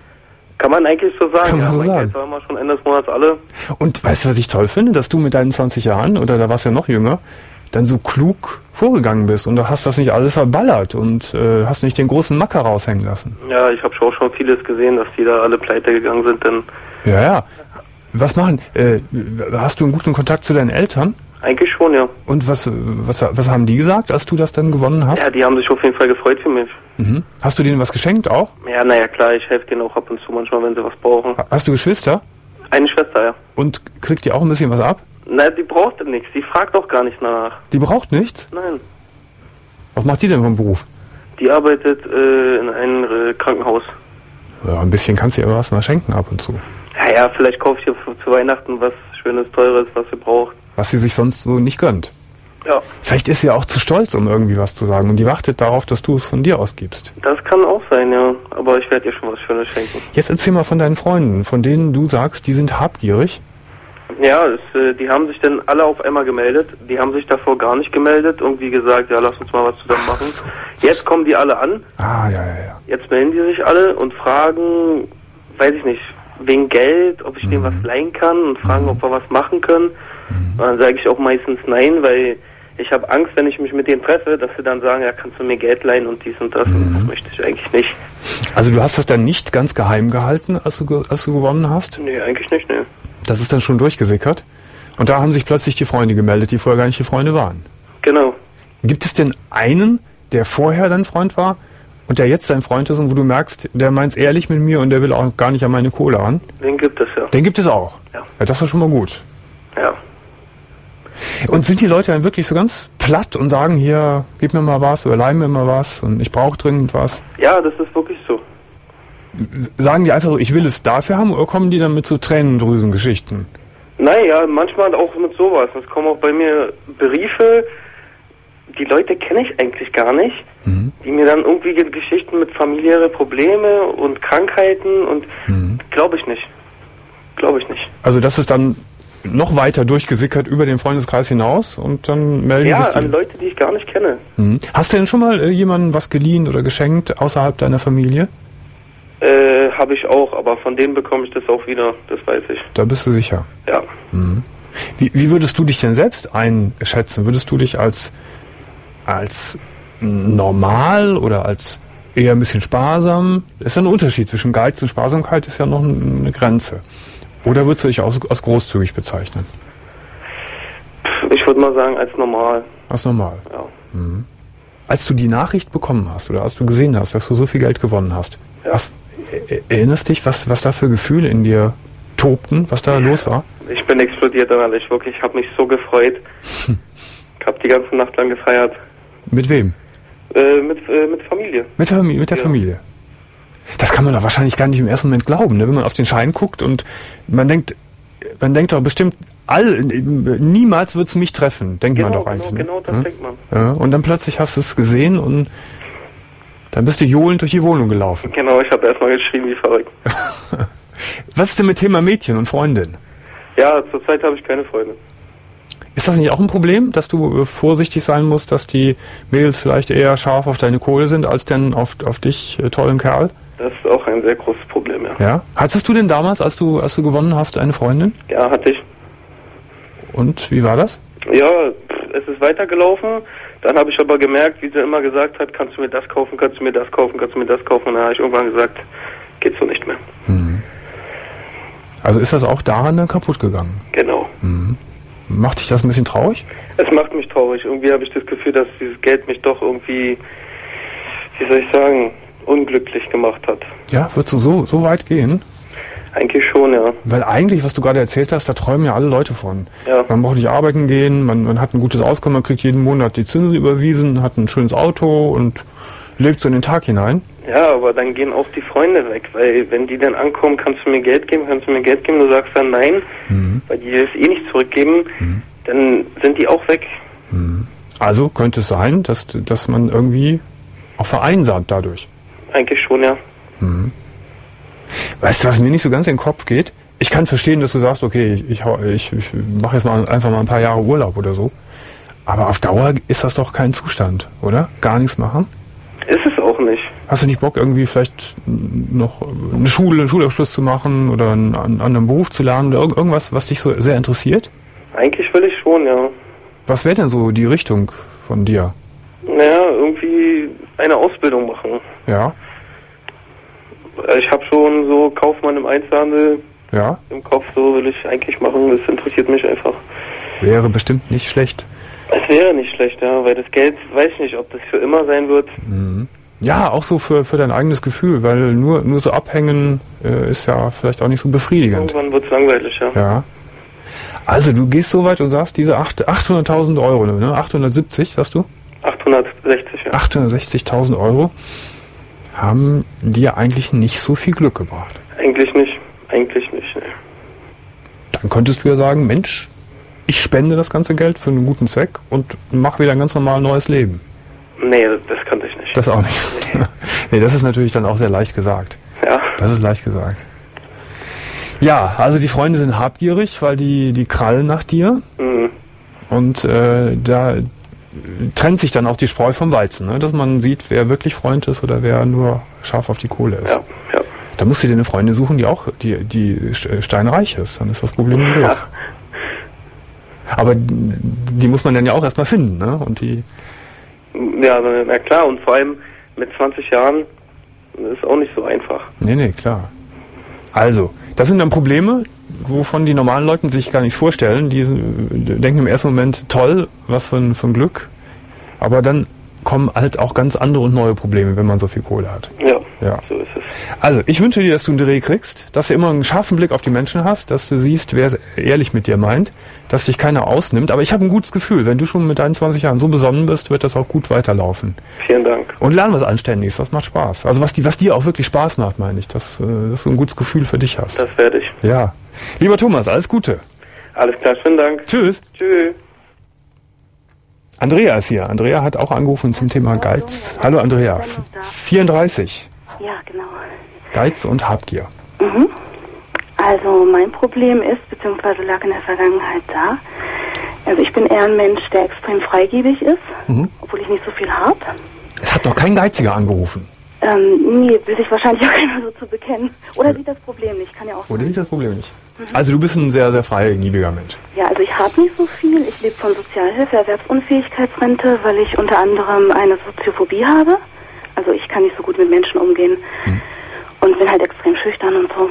Speaker 6: Kann man eigentlich so sagen.
Speaker 2: Kann man
Speaker 6: ja,
Speaker 2: so
Speaker 6: mein
Speaker 2: sagen.
Speaker 6: Geld war immer schon Ende des Monats alle.
Speaker 2: Und weißt du, was ich toll finde? Dass du mit deinen zwanzig Jahren, oder da warst du ja noch jünger, dann so klug vorgegangen bist und du hast das nicht alles verballert und äh, hast nicht den großen Macker raushängen lassen.
Speaker 6: Ja, ich habe auch schon vieles gesehen, dass die da alle pleite gegangen sind. Denn
Speaker 2: ja, ja. Was machen? Äh, hast du einen guten Kontakt zu deinen Eltern?
Speaker 6: Eigentlich schon, ja.
Speaker 2: Und was, was, was haben die gesagt, als du das dann gewonnen hast?
Speaker 6: Ja, die haben sich auf jeden Fall gefreut für mich.
Speaker 2: Mhm. Hast du denen was geschenkt auch?
Speaker 6: Ja, naja, klar, ich helfe denen auch ab und zu manchmal, wenn sie was brauchen.
Speaker 2: Hast du Geschwister?
Speaker 6: Eine Schwester, ja.
Speaker 2: Und kriegt die auch ein bisschen was ab?
Speaker 6: Na, die braucht nichts. Die fragt auch gar nicht nach.
Speaker 2: Die braucht nichts?
Speaker 6: Nein.
Speaker 2: Was macht die denn vom Beruf?
Speaker 6: Die arbeitet äh, in einem äh, Krankenhaus.
Speaker 2: Ja, ein bisschen kannst du ihr was mal schenken ab und zu.
Speaker 6: Ja, ja, vielleicht kaufe ich ihr zu Weihnachten was Schönes, Teures, was sie braucht.
Speaker 2: Was sie sich sonst so nicht gönnt.
Speaker 6: Ja.
Speaker 2: Vielleicht ist sie auch zu stolz, um irgendwie was zu sagen. Und die wartet darauf, dass du es von dir ausgibst.
Speaker 6: Das kann auch sein, ja. Aber ich werde ihr schon was Schönes schenken.
Speaker 2: Jetzt erzähl mal von deinen Freunden, von denen du sagst, die sind habgierig.
Speaker 6: Ja, es, äh, die haben sich dann alle auf einmal gemeldet. Die haben sich davor gar nicht gemeldet. Irgendwie gesagt, ja, lass uns mal was zusammen machen.
Speaker 2: So.
Speaker 6: Jetzt kommen die alle an.
Speaker 2: Ah, ja, ja, ja.
Speaker 6: Jetzt melden die sich alle und fragen, weiß ich nicht, wegen Geld, ob ich
Speaker 2: Mhm.
Speaker 6: denen was leihen kann und fragen,
Speaker 2: Mhm.
Speaker 6: ob wir was machen können.
Speaker 2: Mhm.
Speaker 6: Und dann sage ich auch meistens nein, weil ich habe Angst, wenn ich mich mit denen treffe, dass sie dann sagen, ja, kannst du mir Geld leihen und dies und das.
Speaker 2: Mhm.
Speaker 6: Und das möchte ich eigentlich nicht.
Speaker 2: Also du hast das dann nicht ganz geheim gehalten, als du, ge- als du gewonnen hast?
Speaker 6: Nee, eigentlich nicht, nee.
Speaker 2: Das ist dann schon durchgesickert? Und da haben sich plötzlich die Freunde gemeldet, die vorher gar nicht die Freunde waren.
Speaker 6: Genau.
Speaker 2: Gibt es denn einen, der vorher dein Freund war und der jetzt dein Freund ist und wo du merkst, der meint's ehrlich mit mir und der will auch gar nicht an meine Kohle ran?
Speaker 6: Den gibt es ja.
Speaker 2: Den gibt es auch?
Speaker 6: Ja.
Speaker 2: Ja, das war schon mal gut.
Speaker 6: Ja.
Speaker 2: Und sind die Leute dann wirklich so ganz platt und sagen, hier, gib mir mal was oder leih mir mal was und ich brauche dringend was?
Speaker 6: Ja, das ist wirklich so.
Speaker 2: Sagen die einfach so, ich will es dafür haben, oder kommen die dann mit so Tränendrüsengeschichten?
Speaker 6: Naja, manchmal auch mit sowas. Es kommen auch bei mir Briefe, die Leute kenne ich eigentlich gar nicht,
Speaker 2: Mhm.
Speaker 6: die mir dann irgendwie Geschichten mit familiäre Probleme und Krankheiten und
Speaker 2: Mhm.
Speaker 6: glaube ich nicht. Glaube ich nicht.
Speaker 2: Also das ist dann noch weiter durchgesickert über den Freundeskreis hinaus und dann melden
Speaker 6: Ja,
Speaker 2: sich die...
Speaker 6: an Leute, die ich gar nicht kenne.
Speaker 2: Mhm. Hast du denn schon mal äh, jemandem was geliehen oder geschenkt außerhalb deiner Familie?
Speaker 6: Äh, habe ich auch, aber von denen bekomme ich das auch wieder, das weiß ich.
Speaker 2: Da bist du sicher.
Speaker 6: Ja.
Speaker 2: Mhm. Wie, wie würdest du dich denn selbst einschätzen? Würdest du dich als, als normal oder als eher ein bisschen sparsam? Das ist ja ein Unterschied zwischen Geiz und Sparsamkeit, ist ja noch eine Grenze. Oder würdest du dich als, als großzügig bezeichnen?
Speaker 6: Ich würde mal sagen, als normal.
Speaker 2: Als normal.
Speaker 6: Ja.
Speaker 2: Mhm. Als du die Nachricht bekommen hast oder als du gesehen hast, dass du so viel Geld gewonnen hast,
Speaker 6: Ja.
Speaker 2: was, er- erinnerst dich, was, was da für Gefühle in dir tobten, was da los war?
Speaker 6: Ich bin explodiert innerlich, wirklich. Ich habe mich so gefreut. Ich habe die ganze Nacht lang gefeiert.
Speaker 2: Mit wem?
Speaker 6: Äh, mit, äh, mit Familie.
Speaker 2: Mit der, Familie, mit der
Speaker 6: Ja.
Speaker 2: Familie. Das kann man doch wahrscheinlich gar nicht im ersten Moment glauben, ne? Wenn man auf den Schein guckt und man denkt, man denkt doch bestimmt, all, niemals wird es mich treffen, denkt
Speaker 6: Genau,
Speaker 2: man doch
Speaker 6: genau,
Speaker 2: eigentlich.
Speaker 6: genau,
Speaker 2: ne?
Speaker 6: das
Speaker 2: Ja?
Speaker 6: denkt man.
Speaker 2: Ja, und dann plötzlich hast du es gesehen und dann bist du johlend durch die Wohnung gelaufen.
Speaker 6: Genau, ich habe erstmal geschrien wie verrückt.
Speaker 2: Was ist denn mit Thema Mädchen und Freundin?
Speaker 6: Ja, zurzeit habe ich keine Freunde.
Speaker 2: Ist das nicht auch ein Problem, dass du äh, vorsichtig sein musst, dass die Mädels vielleicht eher scharf auf deine Kohle sind, als denn auf, auf dich, äh, tollen Kerl?
Speaker 6: Das ist auch ein sehr großes Problem, ja.
Speaker 2: Ja. Hattest du denn damals, als du, als du gewonnen hast, eine Freundin?
Speaker 6: Ja, hatte ich.
Speaker 2: Und wie war das?
Speaker 6: Ja, pff, es ist weitergelaufen. Dann habe ich aber gemerkt, wie sie immer gesagt hat, kannst du mir das kaufen, kannst du mir das kaufen, kannst du mir das kaufen. Und dann habe ich irgendwann gesagt, geht so nicht mehr.
Speaker 2: Mhm. Also ist das auch daran dann kaputt gegangen?
Speaker 6: Genau.
Speaker 2: Mhm. Macht dich das ein bisschen traurig?
Speaker 6: Es macht mich traurig. Irgendwie habe ich das Gefühl, dass dieses Geld mich doch irgendwie, wie soll ich sagen, unglücklich gemacht hat.
Speaker 2: Ja, würdest du so, so weit gehen?
Speaker 6: Eigentlich schon, ja.
Speaker 2: Weil eigentlich, was du gerade erzählt hast, da träumen ja alle Leute von.
Speaker 6: Ja.
Speaker 2: Man braucht nicht arbeiten gehen, man, man hat ein gutes Auskommen, man kriegt jeden Monat die Zinsen überwiesen, hat ein schönes Auto und lebt so in den Tag hinein.
Speaker 6: Ja, aber dann gehen auch die Freunde weg, weil wenn die dann ankommen, kannst du mir Geld geben, kannst du mir Geld geben, du sagst dann nein,
Speaker 2: Mhm.
Speaker 6: weil die das eh nicht zurückgeben,
Speaker 2: Mhm.
Speaker 6: dann sind die auch weg.
Speaker 2: Mhm. Also könnte es sein, dass, dass man irgendwie auch vereinsamt dadurch.
Speaker 6: Eigentlich schon, ja.
Speaker 2: Mhm. Weißt du, was mir nicht so ganz in den Kopf geht? Ich kann verstehen, dass du sagst, okay, ich, ich, ich, ich mache jetzt mal einfach mal ein paar Jahre Urlaub oder so. Aber auf Dauer ist das doch kein Zustand, oder? Gar nichts machen?
Speaker 6: Ist es auch nicht.
Speaker 2: Hast du nicht Bock, irgendwie vielleicht noch eine Schule, einen Schulabschluss zu machen oder einen, einen anderen Beruf zu lernen oder irgendwas, was dich so sehr interessiert?
Speaker 6: Eigentlich will ich schon, ja.
Speaker 2: Was wäre denn so die Richtung von dir?
Speaker 6: Naja, irgendwie eine Ausbildung machen.
Speaker 2: Ja.
Speaker 6: Ich habe schon so Kaufmann im Einzelhandel
Speaker 2: Ja.
Speaker 6: im Kopf, so will ich eigentlich machen. Das interessiert mich einfach.
Speaker 2: Wäre bestimmt nicht schlecht.
Speaker 6: Es wäre nicht schlecht, ja, weil das Geld, weiß ich nicht, ob das für immer sein wird.
Speaker 2: Mhm. Ja, auch so für, für dein eigenes Gefühl, weil nur, nur so abhängen äh, ist ja vielleicht auch nicht so befriedigend.
Speaker 6: Irgendwann wird es langweilig, ja.
Speaker 2: Ja. Also du gehst so weit und sagst, diese achthunderttausend Euro, ne? achthundertsiebzig, sagst du?
Speaker 6: achthundertsechzig, ja.
Speaker 2: achthundertsechzigtausend Euro haben dir eigentlich nicht so viel Glück gebracht.
Speaker 6: Eigentlich nicht. Eigentlich nicht, ne.
Speaker 2: Dann könntest du ja sagen, Mensch, ich spende das ganze Geld für einen guten Zweck und mache wieder ein ganz normal neues Leben.
Speaker 6: Nee, das, das könnte ich nicht.
Speaker 2: Das auch nicht. Nee. Nee, das ist natürlich dann auch sehr leicht gesagt.
Speaker 6: Ja.
Speaker 2: Das ist leicht gesagt. Ja, also die Freunde sind habgierig, weil die, die krallen nach dir.
Speaker 6: Mhm.
Speaker 2: Und äh, da trennt sich dann auch die Spreu vom Weizen, ne? Dass man sieht, wer wirklich Freund ist oder wer nur scharf auf die Kohle ist.
Speaker 6: Ja, ja.
Speaker 2: Da musst du dir eine Freundin suchen, die auch die, die steinreich ist. Dann ist das Problem gelöst.
Speaker 6: Ja.
Speaker 2: Aber die muss man dann ja auch erstmal finden, ne? Und die.
Speaker 6: Ja, na klar, und vor allem mit zwanzig Jahren ist auch nicht so einfach.
Speaker 2: Nee, nee, klar. Also, das sind dann Probleme, wovon die normalen Leute sich gar nichts vorstellen. Die denken im ersten Moment, toll, was für ein, für ein Glück. Aber dann kommen halt auch ganz andere und neue Probleme, wenn man so viel Kohle hat.
Speaker 6: Ja,
Speaker 2: Ja.
Speaker 6: so ist es.
Speaker 2: Also, ich wünsche dir, dass du einen Dreh kriegst, dass du immer einen scharfen Blick auf die Menschen hast, dass du siehst, wer es ehrlich mit dir meint, dass dich keiner ausnimmt. Aber ich habe ein gutes Gefühl, wenn du schon mit einundzwanzig Jahren so besonnen bist, wird das auch gut weiterlaufen.
Speaker 6: Vielen Dank.
Speaker 2: Und lern was Anständiges, das macht Spaß. Also was, die, was dir auch wirklich Spaß macht, meine ich, dass, äh, dass du ein gutes Gefühl für dich hast.
Speaker 6: Das werde ich.
Speaker 2: Ja. Lieber Thomas, alles Gute.
Speaker 6: Alles klar, vielen Dank.
Speaker 2: Tschüss.
Speaker 6: Tschüss.
Speaker 2: Andrea ist hier. Andrea hat auch angerufen zum Thema Geiz. Hallo Andrea. vierunddreißig.
Speaker 7: Ja, genau.
Speaker 2: Geiz und Habgier.
Speaker 7: Mhm. Also mein Problem ist, beziehungsweise lag in der Vergangenheit da, also ich bin eher ein Mensch, der extrem freigebig ist,
Speaker 2: Mhm.
Speaker 7: obwohl ich nicht so viel habe.
Speaker 2: Es hat doch kein Geiziger angerufen.
Speaker 7: Ähm, nee, will sich wahrscheinlich auch keiner so zu bekennen. Oder sieht das Problem nicht, kann ja auch
Speaker 2: Oder
Speaker 7: sein.
Speaker 2: sieht das Problem nicht? Also du bist ein sehr, sehr freigebiger Mensch.
Speaker 7: Ja, also ich habe nicht so viel. Ich lebe von Sozialhilfe, Erwerbsunfähigkeitsrente, weil ich unter anderem eine Soziophobie habe. Also ich kann nicht so gut mit Menschen umgehen
Speaker 2: Mhm.
Speaker 7: und bin halt extrem schüchtern und so.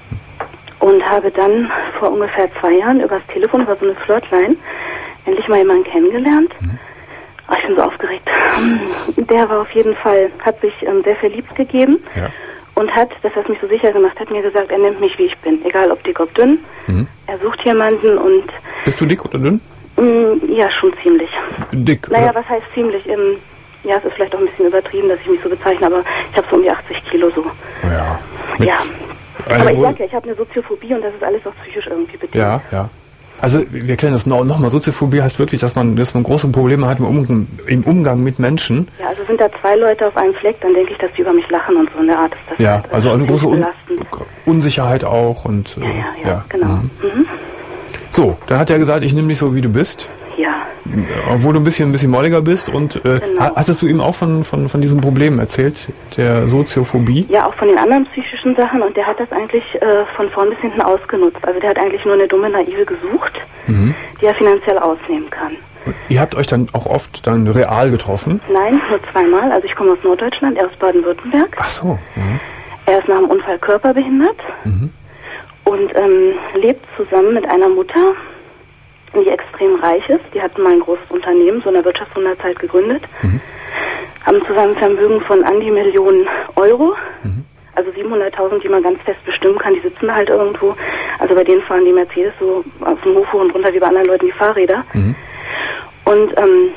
Speaker 7: Und habe dann vor ungefähr zwei Jahren übers Telefon, über so eine Flirtline, endlich mal jemanden kennengelernt.
Speaker 2: Mhm.
Speaker 7: Ach, ich bin so aufgeregt. Der war auf jeden Fall, hat sich ähm, sehr verliebt gegeben.
Speaker 2: Ja.
Speaker 7: Und hat, das was mich so sicher gemacht hat, mir gesagt, er nimmt mich wie ich bin. Egal ob dick, ob dünn.
Speaker 2: Mhm.
Speaker 7: Er sucht jemanden und
Speaker 2: Bist du dick oder dünn?
Speaker 7: mh, ja, schon ziemlich.
Speaker 2: Dick.
Speaker 7: Naja,
Speaker 2: oder?
Speaker 7: was heißt ziemlich? Ähm, ja, es ist vielleicht auch ein bisschen übertrieben, dass ich mich so bezeichne, aber ich habe so um die achtzig Kilo so.
Speaker 2: Ja. Mit
Speaker 7: Ja.
Speaker 2: einer
Speaker 7: Aber ich
Speaker 2: Wohl-
Speaker 7: sag ja, ich habe eine Soziophobie und das ist alles auch psychisch irgendwie bedingt.
Speaker 2: Ja, ja. Also wir erklären das noch, noch mal. Soziophobie heißt wirklich, dass man, dass man große Probleme hat im Umgang, im Umgang mit Menschen.
Speaker 7: Ja, also sind da zwei Leute auf einem Fleck, dann denke ich, dass die über mich lachen und so in der Art ist das
Speaker 2: Ja,
Speaker 7: halt, äh,
Speaker 2: also eine große Un
Speaker 7: belastend.
Speaker 2: Unsicherheit auch und äh,
Speaker 7: Ja, ja, ja, genau.
Speaker 2: Mhm.
Speaker 7: Mhm.
Speaker 2: So, dann hat er gesagt, ich nehme dich so wie du bist,
Speaker 7: Ja.
Speaker 2: obwohl du ein bisschen ein bisschen molliger bist. Und äh,
Speaker 7: Genau.
Speaker 2: ha- hattest du ihm auch von von von diesem Problem erzählt, der Soziophobie?
Speaker 7: Ja, auch von den anderen psychischen Sachen und der hat das eigentlich äh, von vorn bis hinten ausgenutzt. Also der hat eigentlich nur eine dumme Naive gesucht,
Speaker 2: Mhm.
Speaker 7: die er finanziell ausnehmen kann.
Speaker 2: Und ihr habt euch dann auch oft dann real getroffen?
Speaker 7: Nein, nur zweimal. Also ich komme aus Norddeutschland, er aus Baden-Württemberg.
Speaker 2: Ach so. Mhm.
Speaker 7: Er ist nach dem Unfall körperbehindert
Speaker 2: Mhm.
Speaker 7: und ähm, lebt zusammen mit einer Mutter, die extrem reich ist. Die hatten mal ein großes Unternehmen, so in der Wirtschaftswunderzeit gegründet.
Speaker 2: Mhm.
Speaker 7: Haben zusammen ein Vermögen von an die Millionen Euro.
Speaker 2: Mhm.
Speaker 7: Also siebenhunderttausend, die man ganz fest bestimmen kann, die sitzen da halt irgendwo. Also bei denen fahren die Mercedes so auf dem Hof hoch und runter wie bei anderen Leuten die Fahrräder.
Speaker 2: Mhm.
Speaker 7: Und ähm,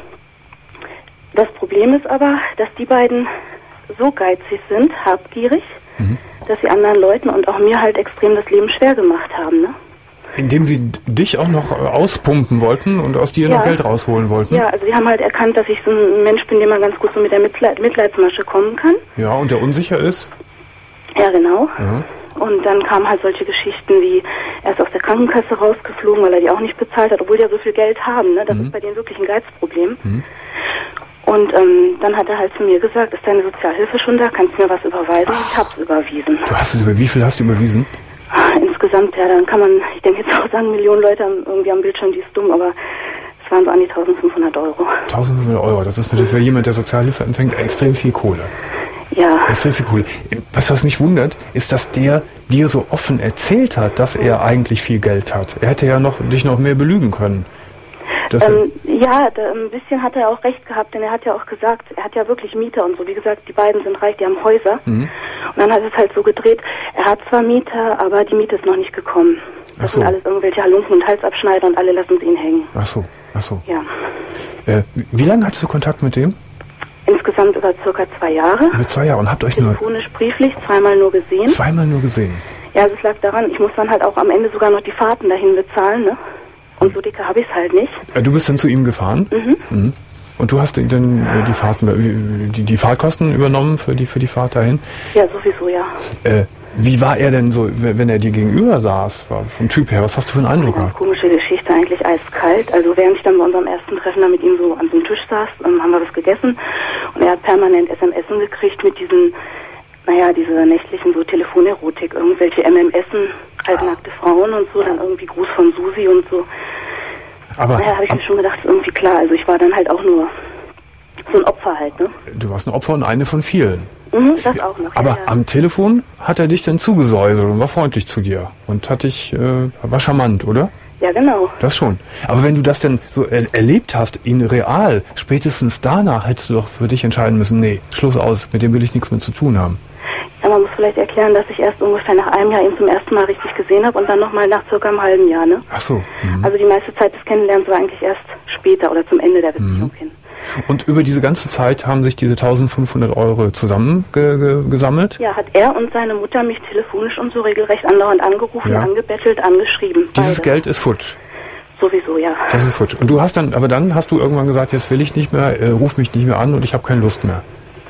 Speaker 7: das Problem ist aber, dass die beiden so geizig sind, habgierig,
Speaker 2: Mhm.
Speaker 7: dass sie anderen Leuten und auch mir halt extrem das Leben schwer gemacht haben. Ne?
Speaker 2: Indem sie d- dich auch noch äh, auspumpen wollten und aus dir
Speaker 7: Ja.
Speaker 2: noch Geld rausholen wollten?
Speaker 7: Ja, also die haben halt erkannt, dass ich so ein Mensch bin, dem man ganz gut so mit der Mitleid- Mitleidsmasche kommen kann.
Speaker 2: Ja, und der unsicher ist?
Speaker 7: Ja, genau.
Speaker 2: Ja.
Speaker 7: Und dann kamen halt solche Geschichten wie, er ist aus der Krankenkasse rausgeflogen, weil er die auch nicht bezahlt hat, obwohl die ja so viel Geld haben. Ne? Das
Speaker 2: Mhm.
Speaker 7: ist bei denen wirklich ein Geizproblem.
Speaker 2: Mhm.
Speaker 7: Und ähm, dann hat er halt zu mir gesagt, ist deine Sozialhilfe schon da? Kannst du mir was überweisen? Ich hab's überwiesen.
Speaker 2: Du hast es über, wie viel hast du überwiesen?
Speaker 7: Insgesamt, ja, dann kann man, ich denke jetzt auch sagen, Millionen Leute haben irgendwie am Bildschirm, die ist dumm, aber es waren so an die eintausendfünfhundert Euro.
Speaker 2: eintausendfünfhundert Euro, das ist natürlich für jemand, der Sozialhilfe empfängt, extrem viel Kohle.
Speaker 7: Ja.
Speaker 2: Extrem viel Kohle. Was, was mich wundert, ist, dass der dir so offen erzählt hat, dass er eigentlich viel Geld hat. Er hätte ja noch dich noch mehr belügen können. Dass er-
Speaker 7: Ähm, ja, da, ein bisschen hat er auch recht gehabt, denn er hat ja auch gesagt, er hat ja wirklich Mieter und so. Wie gesagt, die beiden sind reich, die haben Häuser.
Speaker 2: Mhm.
Speaker 7: Und dann hat es halt so gedreht, er hat zwar Mieter, aber die Miete ist noch nicht gekommen. Das
Speaker 2: Ach so.
Speaker 7: sind alles irgendwelche Halunken und Halsabschneider und alle lassen sie ihn hängen.
Speaker 2: Ach so, ach so.
Speaker 7: Ja.
Speaker 2: Äh, wie lange hattest du Kontakt mit dem?
Speaker 7: Insgesamt über circa zwei Jahre.
Speaker 2: Über zwei Jahre und habt euch nur
Speaker 7: Telefonisch, brieflich, zweimal nur gesehen.
Speaker 2: zweimal nur gesehen.
Speaker 7: Ja, also es lag daran, ich muss dann halt auch am Ende sogar noch die Fahrten dahin bezahlen, ne? Und so dicke habe ich es halt nicht.
Speaker 2: Äh, du bist dann zu ihm gefahren?
Speaker 7: Mhm.
Speaker 2: Mhm. Und du hast dann äh, die, Fahrten, äh, die, die Fahrtkosten übernommen für die, für die Fahrt dahin?
Speaker 7: Ja, sowieso, ja.
Speaker 2: Äh, wie war er denn so, w- wenn er dir gegenüber saß, war vom Typ her? Was hast du für einen Eindruck
Speaker 7: Ganz
Speaker 2: gehabt?
Speaker 7: komische Geschichte, eigentlich eiskalt. Also während ich dann bei unserem ersten Treffen da mit ihm so an so einem Tisch saß, ähm, haben wir was gegessen. Und er hat permanent S M S gekriegt mit diesen, naja, dieser nächtlichen so Telefonerotik, irgendwelche M M S-en, halt nackte Frauen und so, dann irgendwie Gruß von Susi und so.
Speaker 2: Aber
Speaker 7: Naja, habe ich
Speaker 2: ab,
Speaker 7: mir schon gedacht, ist irgendwie klar. Also ich war dann halt auch nur so ein Opfer halt, ne?
Speaker 2: du warst ein Opfer und eine von vielen.
Speaker 7: Mhm, das auch noch.
Speaker 2: Aber
Speaker 7: ja, ja.
Speaker 2: am Telefon hat er dich dann zugesäuselt und war freundlich zu dir und hat dich, äh, war charmant, oder?
Speaker 7: Ja, genau.
Speaker 2: Das schon. Aber wenn du das denn so er erlebt hast, ihn real, spätestens danach hättest du doch für dich entscheiden müssen, nee, Schluss aus, mit dem will ich nichts mehr zu tun haben.
Speaker 7: Ja, man muss vielleicht erklären, dass ich erst ungefähr nach einem Jahr ihn zum ersten Mal richtig gesehen habe und dann nochmal nach circa einem halben Jahr, ne?
Speaker 2: Ach so. Mhm.
Speaker 7: Also die meiste Zeit des Kennenlernens war eigentlich erst später oder zum Ende der Beziehung hin.
Speaker 2: Und über diese ganze Zeit haben sich diese eintausendfünfhundert Euro zusammengesammelt?
Speaker 7: Ja, hat er und seine Mutter mich telefonisch und so regelrecht andauernd angerufen,
Speaker 2: Ja.
Speaker 7: angebettelt, angeschrieben.
Speaker 2: Dieses
Speaker 7: Beide.
Speaker 2: Geld ist futsch.
Speaker 7: Sowieso, ja.
Speaker 2: Das ist futsch. Und du hast dann, aber dann hast du irgendwann gesagt, jetzt will ich nicht mehr, äh, ruf mich nicht mehr an und ich habe keine Lust mehr.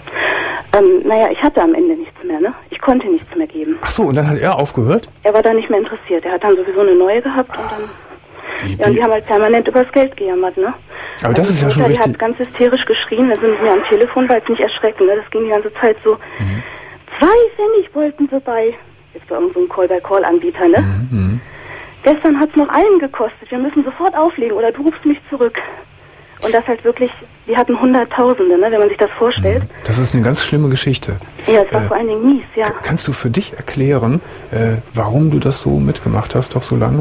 Speaker 7: Ähm, naja, ich hatte am Ende nichts mehr, ne? Ich konnte nichts mehr geben.
Speaker 2: Ach so, und dann hat er aufgehört?
Speaker 7: Er war da nicht mehr interessiert. Er hat dann sowieso eine neue gehabt und dann...
Speaker 2: Wie,
Speaker 7: Ja, und die haben halt permanent übers Geld gejammert, ne?
Speaker 2: aber das
Speaker 7: Also
Speaker 2: ist
Speaker 7: die
Speaker 2: ja schon
Speaker 7: Mutter, die
Speaker 2: richtig.
Speaker 7: hat ganz hysterisch geschrien, da sind sie mir am Telefon, weil es nicht erschrecken, ne? Das ging die ganze Zeit so.
Speaker 2: Mhm.
Speaker 7: Zwei Pfennig wollten sie bei, jetzt bei irgendeinem Call-by-Call-Anbieter, ne?
Speaker 2: Mhm.
Speaker 7: Gestern hat's noch einen gekostet, wir müssen sofort auflegen oder du rufst mich zurück. Und das halt wirklich, die hatten Hunderttausende, ne? Wenn man sich das vorstellt.
Speaker 2: Das ist eine ganz schlimme Geschichte.
Speaker 7: Ja, es war
Speaker 2: Äh,
Speaker 7: vor allen Dingen mies, ja.
Speaker 2: K- Kannst du für dich erklären, äh, warum du das so mitgemacht hast, doch so lange?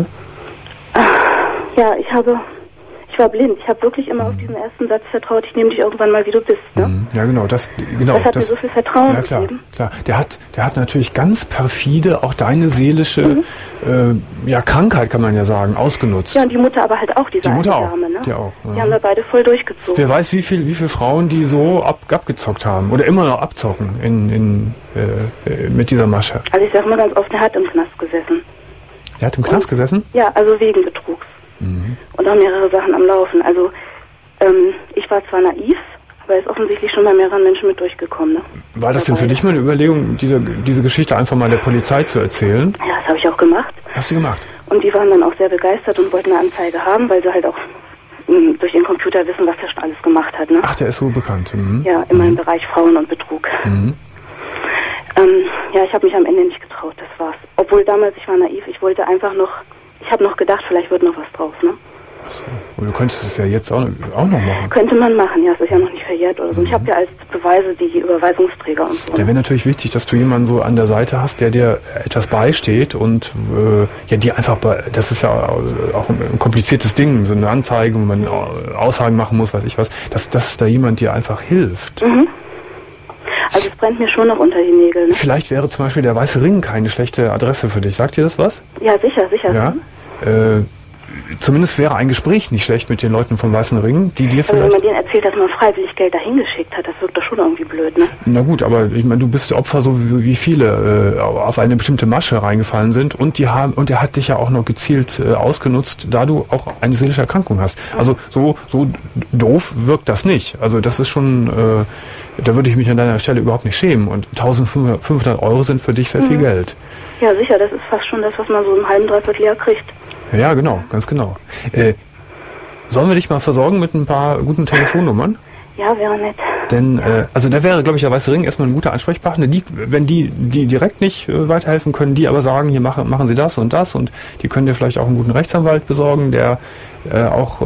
Speaker 7: Ja, ich habe, ich war blind. Ich habe wirklich immer auf diesen ersten Satz vertraut, ich nehme dich irgendwann mal, wie du bist, ne?
Speaker 2: Mhm. Ja, genau, das, genau.
Speaker 7: Das hat mir so viel Vertrauen
Speaker 2: Ja, klar,
Speaker 7: gegeben.
Speaker 2: klar. Der hat, der hat natürlich ganz perfide auch deine seelische
Speaker 7: Mhm.
Speaker 2: äh, ja, Krankheit, kann man ja sagen, ausgenutzt.
Speaker 7: Ja, und die Mutter aber halt auch, diese
Speaker 2: Die Mutter
Speaker 7: alte
Speaker 2: auch.
Speaker 7: Dame, ne?
Speaker 2: Die auch, ja.
Speaker 7: Die haben da beide voll durchgezogen.
Speaker 2: Wer weiß, wie viel, wie viele Frauen die so ab, abgezockt haben oder immer noch abzocken in, in, äh, äh, mit dieser Masche.
Speaker 7: Also ich sag mal ganz oft, der hat im Knast gesessen.
Speaker 2: Der hat im Knast gesessen?
Speaker 7: Ja, also wegen Betrugs.
Speaker 2: Mhm.
Speaker 7: Und auch mehrere Sachen am Laufen. Also ähm, ich war zwar naiv, aber er ist offensichtlich schon bei mehreren Menschen mit durchgekommen. Ne?
Speaker 2: War das denn für
Speaker 7: Dabei.
Speaker 2: dich mal eine Überlegung, diese, diese Geschichte einfach mal der Polizei zu erzählen?
Speaker 7: Ja, das habe ich auch gemacht.
Speaker 2: Hast du gemacht?
Speaker 7: Und die waren dann auch sehr begeistert und wollten eine Anzeige haben, weil sie halt auch mh, durch ihren Computer wissen, was er schon alles gemacht hat. Ne?
Speaker 2: Ach, der ist so bekannt. Mhm.
Speaker 7: Ja, immer im Bereich Frauen und Betrug.
Speaker 2: Mhm.
Speaker 7: Ähm, ja, ich habe mich am Ende nicht getraut, das war's. Obwohl damals, ich war naiv, ich wollte einfach noch, ich habe noch gedacht, vielleicht wird noch was draus, ne?
Speaker 2: Ach so. Und du könntest es ja jetzt auch, auch noch machen.
Speaker 7: Könnte man machen, ja, es ist ja noch nicht verjährt oder so. Und ich habe ja als Beweise die Überweisungsträger und so.
Speaker 2: Da wäre natürlich wichtig, dass du jemanden so an der Seite hast, der dir etwas beisteht und äh, ja, dir einfach, bei, das ist ja auch ein kompliziertes Ding, so eine Anzeige, wo man Aussagen machen muss, weiß ich was, dass, dass da jemand dir einfach hilft.
Speaker 7: Mhm. Also es brennt mir schon noch unter die Nägel, ne?
Speaker 2: Vielleicht wäre zum Beispiel der Weiße Ring keine schlechte Adresse für dich. Sagt dir das was?
Speaker 7: Ja, sicher, sicher.
Speaker 2: Ja. Äh, zumindest wäre ein Gespräch nicht schlecht mit den Leuten vom Weißen Ring, die dir
Speaker 7: Also
Speaker 2: vielleicht...
Speaker 7: wenn man denen erzählt, dass man freiwillig Geld dahin geschickt hat, das wirkt doch schon irgendwie blöd, ne?
Speaker 2: Na gut, aber ich meine, du bist Opfer, so wie, wie viele äh, auf eine bestimmte Masche reingefallen sind, und die haben und er hat dich ja auch noch gezielt äh, ausgenutzt, da du auch eine seelische Erkrankung hast. Also so so doof wirkt das nicht. Also das ist schon, äh, da würde ich mich an deiner Stelle überhaupt nicht schämen. Und eintausendfünfhundert Euro sind für dich sehr viel Geld.
Speaker 7: Ja, sicher, das ist fast schon das, was man so im halben, dreiviertel Jahr kriegt.
Speaker 2: Ja, genau, ganz genau. Äh, sollen wir dich mal versorgen mit ein paar guten Telefonnummern?
Speaker 7: Ja, wäre nett.
Speaker 2: Denn, äh, also da wäre, glaube ich, der Weiße Ring erstmal ein guter Ansprechpartner. Die, wenn die, die direkt nicht äh, weiterhelfen können, die aber sagen, hier machen, machen Sie das und das, und die können dir vielleicht auch einen guten Rechtsanwalt besorgen, der äh, auch äh,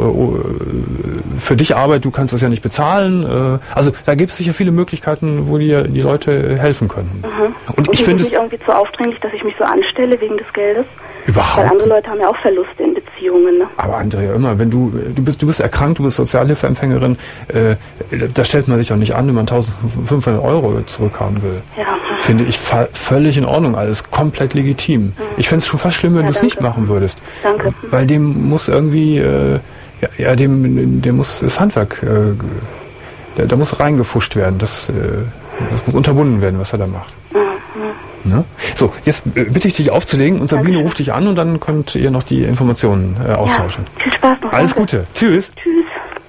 Speaker 2: für dich arbeitet. Du kannst das ja nicht bezahlen. Äh, also da gibt es sicher viele Möglichkeiten, wo dir die Leute helfen können.
Speaker 7: Mhm.
Speaker 2: Und,
Speaker 7: und
Speaker 2: ich finde
Speaker 7: es nicht irgendwie zu aufdringlich, dass ich mich so anstelle wegen des Geldes?
Speaker 2: Überhaupt.
Speaker 7: Weil andere Leute haben ja auch Verluste in Beziehungen, ne?
Speaker 2: Aber Andrea, immer, wenn du, du bist, du bist erkrankt, du bist Sozialhilfeempfängerin, äh, da stellt man sich auch nicht an, wenn man eintausendfünfhundert Euro zurückhaben will.
Speaker 7: Ja.
Speaker 2: Finde ich fa- völlig in Ordnung, alles komplett legitim. Mhm. Ich fände es schon fast schlimm, wenn
Speaker 7: Ja,
Speaker 2: du es nicht machen würdest.
Speaker 7: Danke.
Speaker 2: Weil dem muss irgendwie, äh, ja, ja, dem, dem muss das Handwerk, äh, da, da muss reingefuscht werden, das, äh, das muss unterbunden werden, was er da macht. Ne? So, jetzt äh, bitte ich dich aufzulegen und Sabine ruft dich an und dann könnt ihr noch die Informationen äh, austauschen.
Speaker 7: Ja, viel Spaß noch.
Speaker 2: Alles
Speaker 7: danke.
Speaker 2: Gute. Tschüss.
Speaker 7: Tschüss.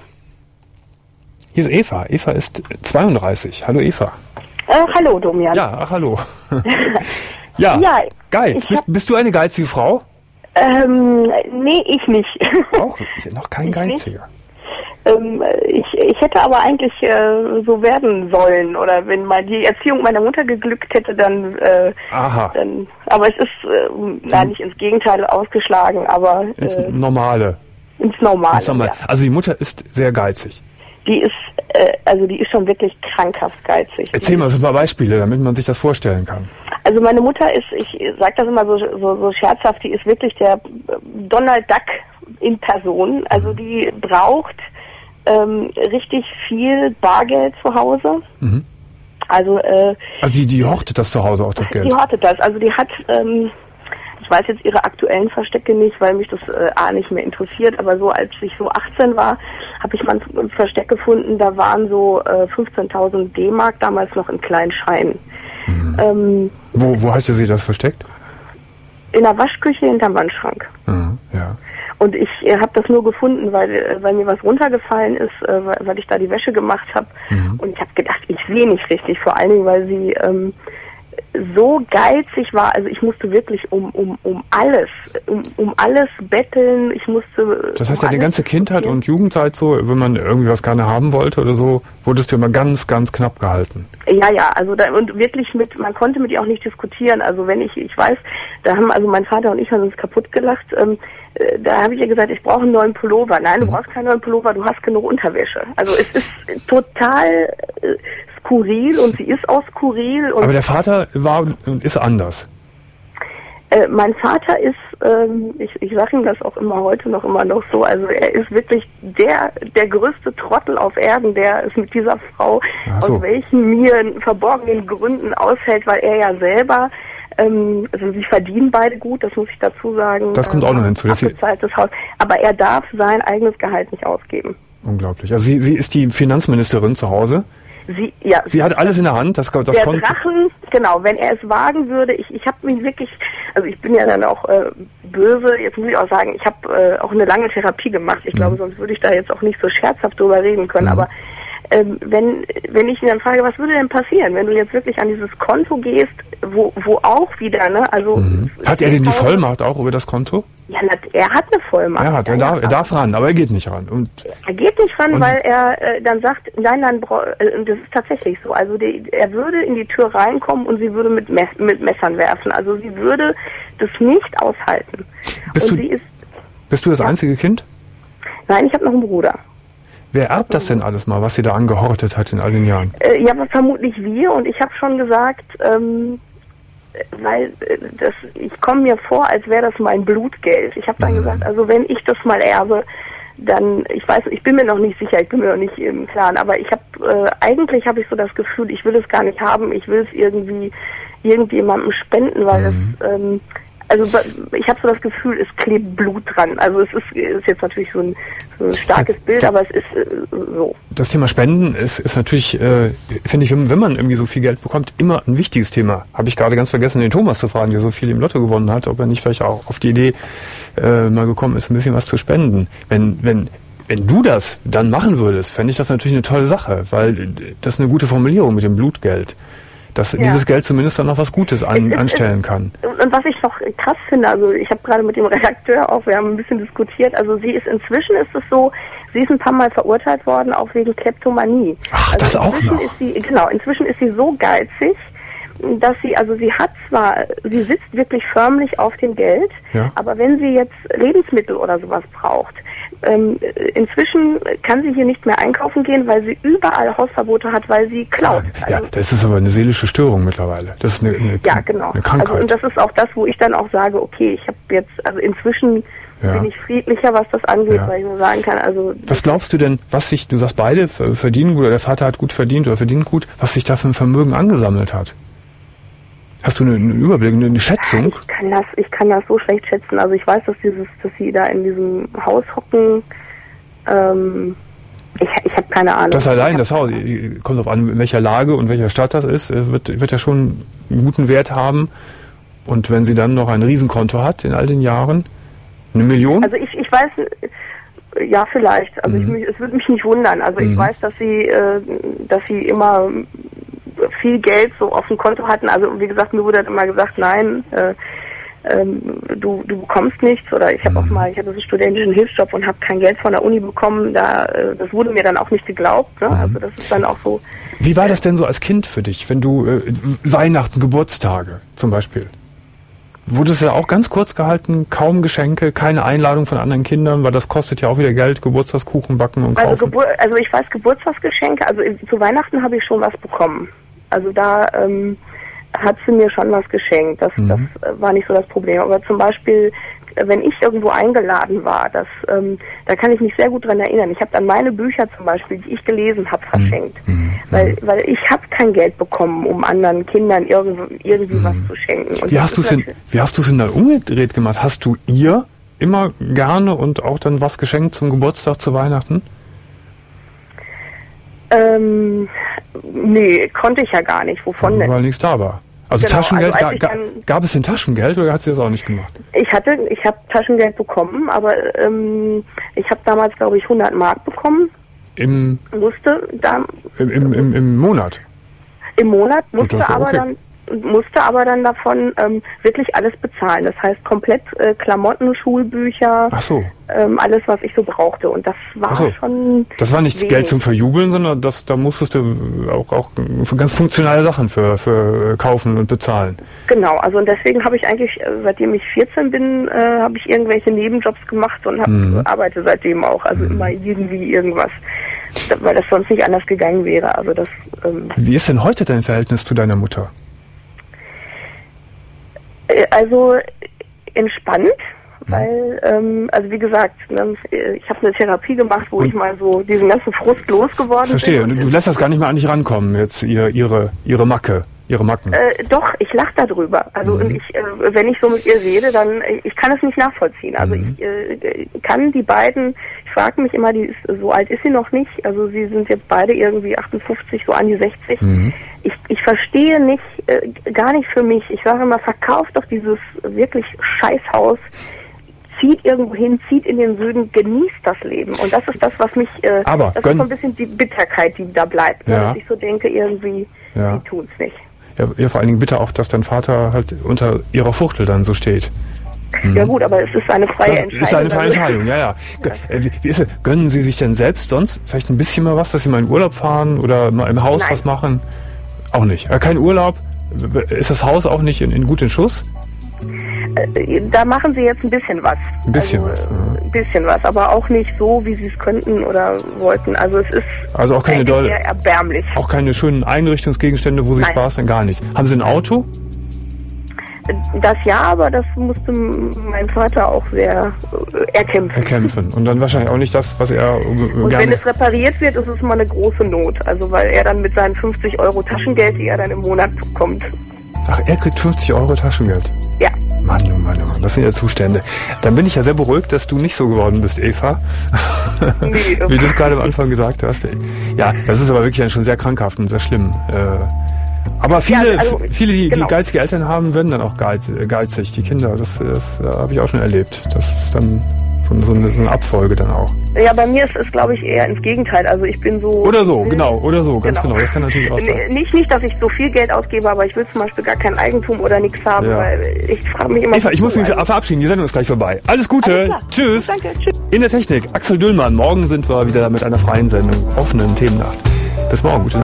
Speaker 2: Hier ist Eva. Eva ist zweiunddreißig. Hallo Eva.
Speaker 3: Äh, hallo, Domian.
Speaker 2: Ja, ach hallo. ja,
Speaker 3: Ja,
Speaker 2: Geiz. Bist, bist du eine geizige Frau?
Speaker 3: Ähm, nee, ich nicht.
Speaker 2: Auch noch kein
Speaker 3: Ich nicht.
Speaker 2: Geiziger.
Speaker 3: ähm, ich, ich hätte aber eigentlich äh, so werden sollen. Oder wenn mal die Erziehung meiner Mutter geglückt hätte, dann... Äh,
Speaker 2: Aha.
Speaker 3: dann aber es ist, äh, nein, nicht ins Gegenteil ausgeschlagen, aber
Speaker 2: Ins
Speaker 3: äh,
Speaker 2: Normale.
Speaker 3: ins Normale.
Speaker 2: Ins Normale.
Speaker 3: Ja.
Speaker 2: Also die Mutter ist sehr geizig.
Speaker 3: Die ist, äh, also die ist schon wirklich krankhaft geizig.
Speaker 2: Erzähl mal so ein paar Beispiele, damit man sich das vorstellen kann.
Speaker 3: Also meine Mutter ist, ich sage das immer so, so, so scherzhaft, die ist wirklich der Donald Duck in Person. Also die braucht ähm, richtig viel Bargeld zu Hause.
Speaker 2: Mhm.
Speaker 3: Also, äh,
Speaker 2: Also die, die hortet das zu Hause auch, das Geld.
Speaker 3: die hortet das. Also die hat, ähm, ich weiß jetzt ihre aktuellen Verstecke nicht, weil mich das äh, A nicht mehr interessiert, aber so als ich so achtzehn war, habe ich mal ein Versteck gefunden, da waren so äh, fünfzehntausend D-Mark damals noch in kleinen Scheinen.
Speaker 2: Mhm.
Speaker 3: Ähm,
Speaker 2: Wo, wo hatte sie das versteckt?
Speaker 3: in der Waschküche hinterm Wandschrank.
Speaker 2: Mhm, ja.
Speaker 3: Und ich äh, habe das nur gefunden, weil, äh, weil mir was runtergefallen ist, äh, weil, weil ich da die Wäsche gemacht habe. Mhm. Und ich habe gedacht, ich sehe nicht richtig, vor allen Dingen, weil sie ähm, so geizig war. Also ich musste wirklich um um um alles, um, um alles betteln. Ich musste.
Speaker 2: Das heißt,
Speaker 3: um
Speaker 2: deine ganze Kindheit und Jugendzeit so, wenn man irgendwie was gerne haben wollte oder so, wurdest du immer ganz, ganz knapp gehalten.
Speaker 3: Ja, ja, also da, und wirklich mit, man konnte mit ihr auch nicht diskutieren. Also wenn ich, ich weiß, da haben also mein Vater und ich haben uns kaputt gelacht. Ähm, äh, da habe ich ihr gesagt, ich brauche einen neuen Pullover. Nein, du mhm. brauchst keinen neuen Pullover, du hast genug Unterwäsche. Also es ist total äh, skurril und sie ist auch skurril. Und
Speaker 2: aber der Vater war und ist anders.
Speaker 3: Äh, mein Vater ist, ähm, ich, ich sage ihm das auch immer heute noch immer noch so, also er ist wirklich der der größte Trottel auf Erden, der es mit dieser Frau
Speaker 2: so.
Speaker 3: aus welchen mir verborgenen Gründen aushält, weil er ja selber, ähm, also sie verdienen beide gut, das muss ich dazu sagen.
Speaker 2: Das kommt auch noch hinzu.
Speaker 3: Das abbezahltes Haus, aber er darf sein eigenes Gehalt nicht ausgeben.
Speaker 2: Unglaublich. Also sie, sie ist die Finanzministerin zu Hause.
Speaker 3: Sie, ja,
Speaker 2: sie hat alles in der Hand, das, das
Speaker 3: der
Speaker 2: kommt.
Speaker 3: Drachen, genau, wenn er es wagen würde, ich, ich habe mich wirklich, also ich bin ja dann auch äh, böse, jetzt muss ich auch sagen, ich habe äh, auch eine lange Therapie gemacht, ich mhm. glaube, sonst würde ich da jetzt auch nicht so scherzhaft drüber reden können, mhm. aber ähm, wenn wenn ich ihn dann frage, was würde denn passieren, wenn du jetzt wirklich an dieses Konto gehst, wo wo auch wieder, ne, also...
Speaker 2: Mhm. Hat er denn die Vollmacht auch über das Konto?
Speaker 3: Ja, er hat eine Vollmacht.
Speaker 2: Er hat, er, darf, er darf ran, aber er geht nicht ran. Und
Speaker 3: er geht nicht ran, weil er äh, dann sagt, nein, nein, äh, das ist tatsächlich so. Also die, er würde in die Tür reinkommen und sie würde mit, Mess, mit Messern werfen. Also sie würde das nicht aushalten.
Speaker 2: Bist,
Speaker 3: und
Speaker 2: du,
Speaker 3: sie ist,
Speaker 2: bist du das
Speaker 3: ja.
Speaker 2: einzige Kind?
Speaker 3: Nein, ich habe noch einen Bruder.
Speaker 2: Wer erbt das denn alles mal, was sie da angehortet hat in all den Jahren?
Speaker 3: Äh, ja, aber vermutlich wir. Und ich habe schon gesagt, ähm, weil das, ich komme mir vor, als wäre das mein Blutgeld. Ich habe dann mhm. gesagt, also wenn ich das mal erbe, dann, ich weiß, ich bin mir noch nicht sicher, ich bin mir noch nicht im Klaren, aber ich habe, äh, eigentlich habe ich so das Gefühl, ich will es gar nicht haben, ich will es irgendwie irgendjemandem spenden, weil mhm. es, ähm,
Speaker 7: also ich habe so das Gefühl, es klebt Blut dran. Also es ist, ist jetzt natürlich so ein, so ein starkes Bild, aber es ist äh, so.
Speaker 2: Das Thema Spenden ist, ist natürlich, äh, finde ich, wenn, wenn man irgendwie so viel Geld bekommt, immer ein wichtiges Thema. Habe ich gerade ganz vergessen, den Thomas zu fragen, der so viel im Lotto gewonnen hat, ob er nicht vielleicht auch auf die Idee äh, mal gekommen ist, ein bisschen was zu spenden. Wenn, wenn, wenn du das dann machen würdest, fände ich das natürlich eine tolle Sache, weil das ist eine gute Formulierung mit dem Blutgeld. Dass ja. dieses Geld zumindest dann noch was Gutes an, es, anstellen kann.
Speaker 7: Und was ich noch krass finde, also ich habe gerade mit dem Redakteur auch, wir haben ein bisschen diskutiert, also sie ist inzwischen ist es so, sie ist ein paar Mal verurteilt worden, auch wegen Kleptomanie.
Speaker 2: Ach,
Speaker 7: also
Speaker 2: das auch noch?
Speaker 7: Ist sie, genau, inzwischen ist sie so geizig, dass sie, also sie hat zwar, sie sitzt wirklich förmlich auf dem Geld, ja. aber wenn sie jetzt Lebensmittel oder sowas braucht, ähm, inzwischen kann sie hier nicht mehr einkaufen gehen, weil sie überall Hausverbote hat, weil sie klaut.
Speaker 2: Ja,
Speaker 7: also,
Speaker 2: das ist aber eine seelische Störung mittlerweile. Das ist eine, eine,
Speaker 7: ja, genau.
Speaker 2: eine Krankheit.
Speaker 7: Also, und das ist auch das, wo ich dann auch sage, okay, ich habe jetzt, also inzwischen ja. bin ich friedlicher, was das angeht, ja. weil ich nur sagen kann, also...
Speaker 2: Was glaubst du denn, was sich, du sagst beide verdienen gut, oder der Vater hat gut verdient oder verdient gut, was sich da für ein Vermögen angesammelt hat? Hast du einen Überblick, eine Schätzung?
Speaker 7: Ich kann das, ich kann das so schlecht schätzen. Also ich weiß, dass dieses, dass sie da in diesem Haus hocken. Ähm, ich, ich habe keine Ahnung.
Speaker 2: Das allein, das Haus, kommt auf an, in welcher Lage und welcher Stadt das ist, wird, wird ja schon einen guten Wert haben. Und wenn sie dann noch ein Riesenkonto hat in all den Jahren, eine Million?
Speaker 7: Also ich, ich weiß, ja vielleicht. Also mhm. ich, es würde mich nicht wundern. Also mhm. ich weiß, dass sie, äh, dass sie immer viel Geld so auf dem Konto hatten. Also wie gesagt, mir wurde halt immer gesagt, nein, äh, ähm, du, du bekommst nichts. Oder ich habe auch mal, ich hatte so einen studentischen Hilfsjob und habe kein Geld von der Uni bekommen. Da, äh, das wurde mir dann auch nicht geglaubt. Ne? Mhm. Also das ist dann auch so.
Speaker 2: Wie war das denn so als Kind für dich, wenn du äh, Weihnachten, Geburtstage zum Beispiel? Wurde es ja auch ganz kurz gehalten, kaum Geschenke, keine Einladung von anderen Kindern, weil das kostet ja auch wieder Geld, Geburtstagskuchen backen und kaufen.
Speaker 7: Also, Gebur- also ich weiß, Geburtstagsgeschenke, also zu Weihnachten habe ich schon was bekommen. Also da ähm, hat sie mir schon was geschenkt. Das, mhm. das äh, war nicht so das Problem. Aber zum Beispiel, wenn ich irgendwo eingeladen war, das, ähm, da kann ich mich sehr gut dran erinnern. Ich habe dann meine Bücher zum Beispiel, die ich gelesen habe, verschenkt. Mhm. Weil, weil ich habe kein Geld bekommen, um anderen Kindern irgendwie, irgendwie mhm. was zu schenken. Und
Speaker 2: wie, hast du's denn, wie hast du es denn dann umgedreht gemacht? Hast du ihr immer gerne und auch dann was geschenkt zum Geburtstag, zu Weihnachten?
Speaker 7: Ähm, nee, konnte ich ja gar nicht. Wovon denn?
Speaker 2: Weil nichts da war. Also genau, Taschengeld, also ga, ga, gab es denn Taschengeld oder hat sie das auch nicht gemacht?
Speaker 7: Ich hatte, ich habe Taschengeld bekommen, aber ähm, ich habe damals, glaube ich, hundert Mark bekommen.
Speaker 2: Im,
Speaker 7: musste da,
Speaker 2: im, im, im, im Monat?
Speaker 7: Im Monat, musste
Speaker 2: das,
Speaker 7: aber
Speaker 2: okay.
Speaker 7: dann musste aber dann davon ähm, wirklich alles bezahlen. Das heißt komplett äh, Klamotten, Schulbücher,
Speaker 2: Ach so.
Speaker 7: ähm, alles, was ich so brauchte. Und das war
Speaker 2: Ach so.
Speaker 7: schon
Speaker 2: Das war nicht
Speaker 7: wenig.
Speaker 2: Geld zum Verjubeln, sondern das, da musstest du auch, auch für ganz funktionale Sachen für, für kaufen und bezahlen.
Speaker 7: Genau, also und deswegen habe ich eigentlich, seitdem ich vierzehn bin, äh, habe ich irgendwelche Nebenjobs gemacht und hab, mhm. arbeite seitdem auch. Also mhm. immer irgendwie irgendwas, weil das sonst nicht anders gegangen wäre. Also das. Ähm,
Speaker 2: Wie ist denn heute dein Verhältnis zu deiner Mutter?
Speaker 7: Also entspannt, weil, ähm, also wie gesagt, ne, ich habe eine Therapie gemacht, wo und ich mal so diesen ganzen Frust losgeworden
Speaker 2: verstehe.
Speaker 7: bin.
Speaker 2: Verstehe, du lässt das gar nicht mehr an dich rankommen, jetzt ihr, ihre, ihre Macke, ihre Macken.
Speaker 7: Äh, doch, ich lache darüber. Also mhm. und ich, äh, wenn ich so mit ihr rede, dann, ich kann es nicht nachvollziehen. Also mhm. ich äh, kann die beiden, ich frage mich immer, die ist, so alt ist sie noch nicht, also sie sind jetzt beide irgendwie achtundfünfzig, so an die sechzig. Mhm. Ich, ich verstehe nicht, äh, gar nicht für mich. Ich sage immer, verkauft doch dieses wirklich Scheißhaus, zieht irgendwo hin, zieht in den Süden, genießt das Leben. Und das ist das, was mich, äh,
Speaker 2: Aber
Speaker 7: das
Speaker 2: gönn-
Speaker 7: ist so ein bisschen die Bitterkeit, die da bleibt.
Speaker 2: Ja.
Speaker 7: Ne? Dass ich so denke, irgendwie,
Speaker 2: ja.
Speaker 7: die tun's nicht.
Speaker 2: Ja, ja, vor allen Dingen bitte auch, dass dein Vater halt unter ihrer Fuchtel dann so steht.
Speaker 7: Mhm. Ja gut, aber es ist eine freie
Speaker 2: das
Speaker 7: Entscheidung.
Speaker 2: ist eine freie Entscheidung, ja, ja. ja. Wie, wie ist es? Gönnen Sie sich denn selbst sonst vielleicht ein bisschen mal was, dass Sie mal in Urlaub fahren oder mal im Haus
Speaker 7: Nein.
Speaker 2: was machen? Auch nicht. Äh, kein Urlaub? Ist das Haus auch nicht in, in gut in Schuss?
Speaker 7: Äh, da machen Sie jetzt ein bisschen was.
Speaker 2: Ein bisschen
Speaker 7: also,
Speaker 2: was. Ja.
Speaker 7: Ein bisschen was, aber auch nicht so, wie Sie es könnten oder wollten. Also es ist
Speaker 2: also auch keine doll,
Speaker 7: sehr erbärmlich.
Speaker 2: Auch keine schönen Einrichtungsgegenstände, wo Sie
Speaker 7: Nein.
Speaker 2: Spaß haben, gar nichts. Haben Sie ein Auto?
Speaker 7: Das ja, aber das musste mein Vater auch sehr äh, erkämpfen.
Speaker 2: Erkämpfen. Und dann wahrscheinlich auch nicht das, was er äh,
Speaker 7: Und
Speaker 2: gerne...
Speaker 7: wenn es repariert wird, ist es immer eine große Not. Also weil er dann mit seinen fünfzig Euro Taschengeld, die er dann im Monat bekommt.
Speaker 2: Ach, er kriegt fünfzig Euro Taschengeld?
Speaker 7: Ja.
Speaker 2: Mann, oh Mann, oh Mann, das sind ja Zustände. Dann bin ich ja sehr beruhigt, dass du nicht so geworden bist, Eva. Nee, wie du es gerade am Anfang gesagt hast. Ja, das ist aber wirklich dann schon sehr krankhaft und sehr schlimm. Äh, aber viele, ja, also, viele die, genau. die geizige Eltern haben, werden dann auch geiz, geizig, die Kinder. Das, das äh, habe ich auch schon erlebt. Das ist dann so, so, eine, so eine Abfolge dann auch.
Speaker 8: Ja, bei mir ist es, glaube ich, eher ins Gegenteil. Also ich bin so...
Speaker 2: Oder so, genau, oder so, ganz genau. genau. Das kann natürlich auch sein.
Speaker 8: Nicht, nicht, dass ich so viel Geld ausgebe, aber ich will zum Beispiel gar kein Eigentum oder nichts haben, ja. weil ich frage mich immer...
Speaker 2: Eva, ich muss mich verabschieden, die Sendung ist gleich vorbei. Alles Gute,
Speaker 8: Alles
Speaker 2: tschüss.
Speaker 8: Danke, tschüss.
Speaker 2: In der Technik, Axel Düllmann. Morgen sind wir wieder mit einer freien Sendung, offenen Themennacht. Bis morgen, gute Nacht.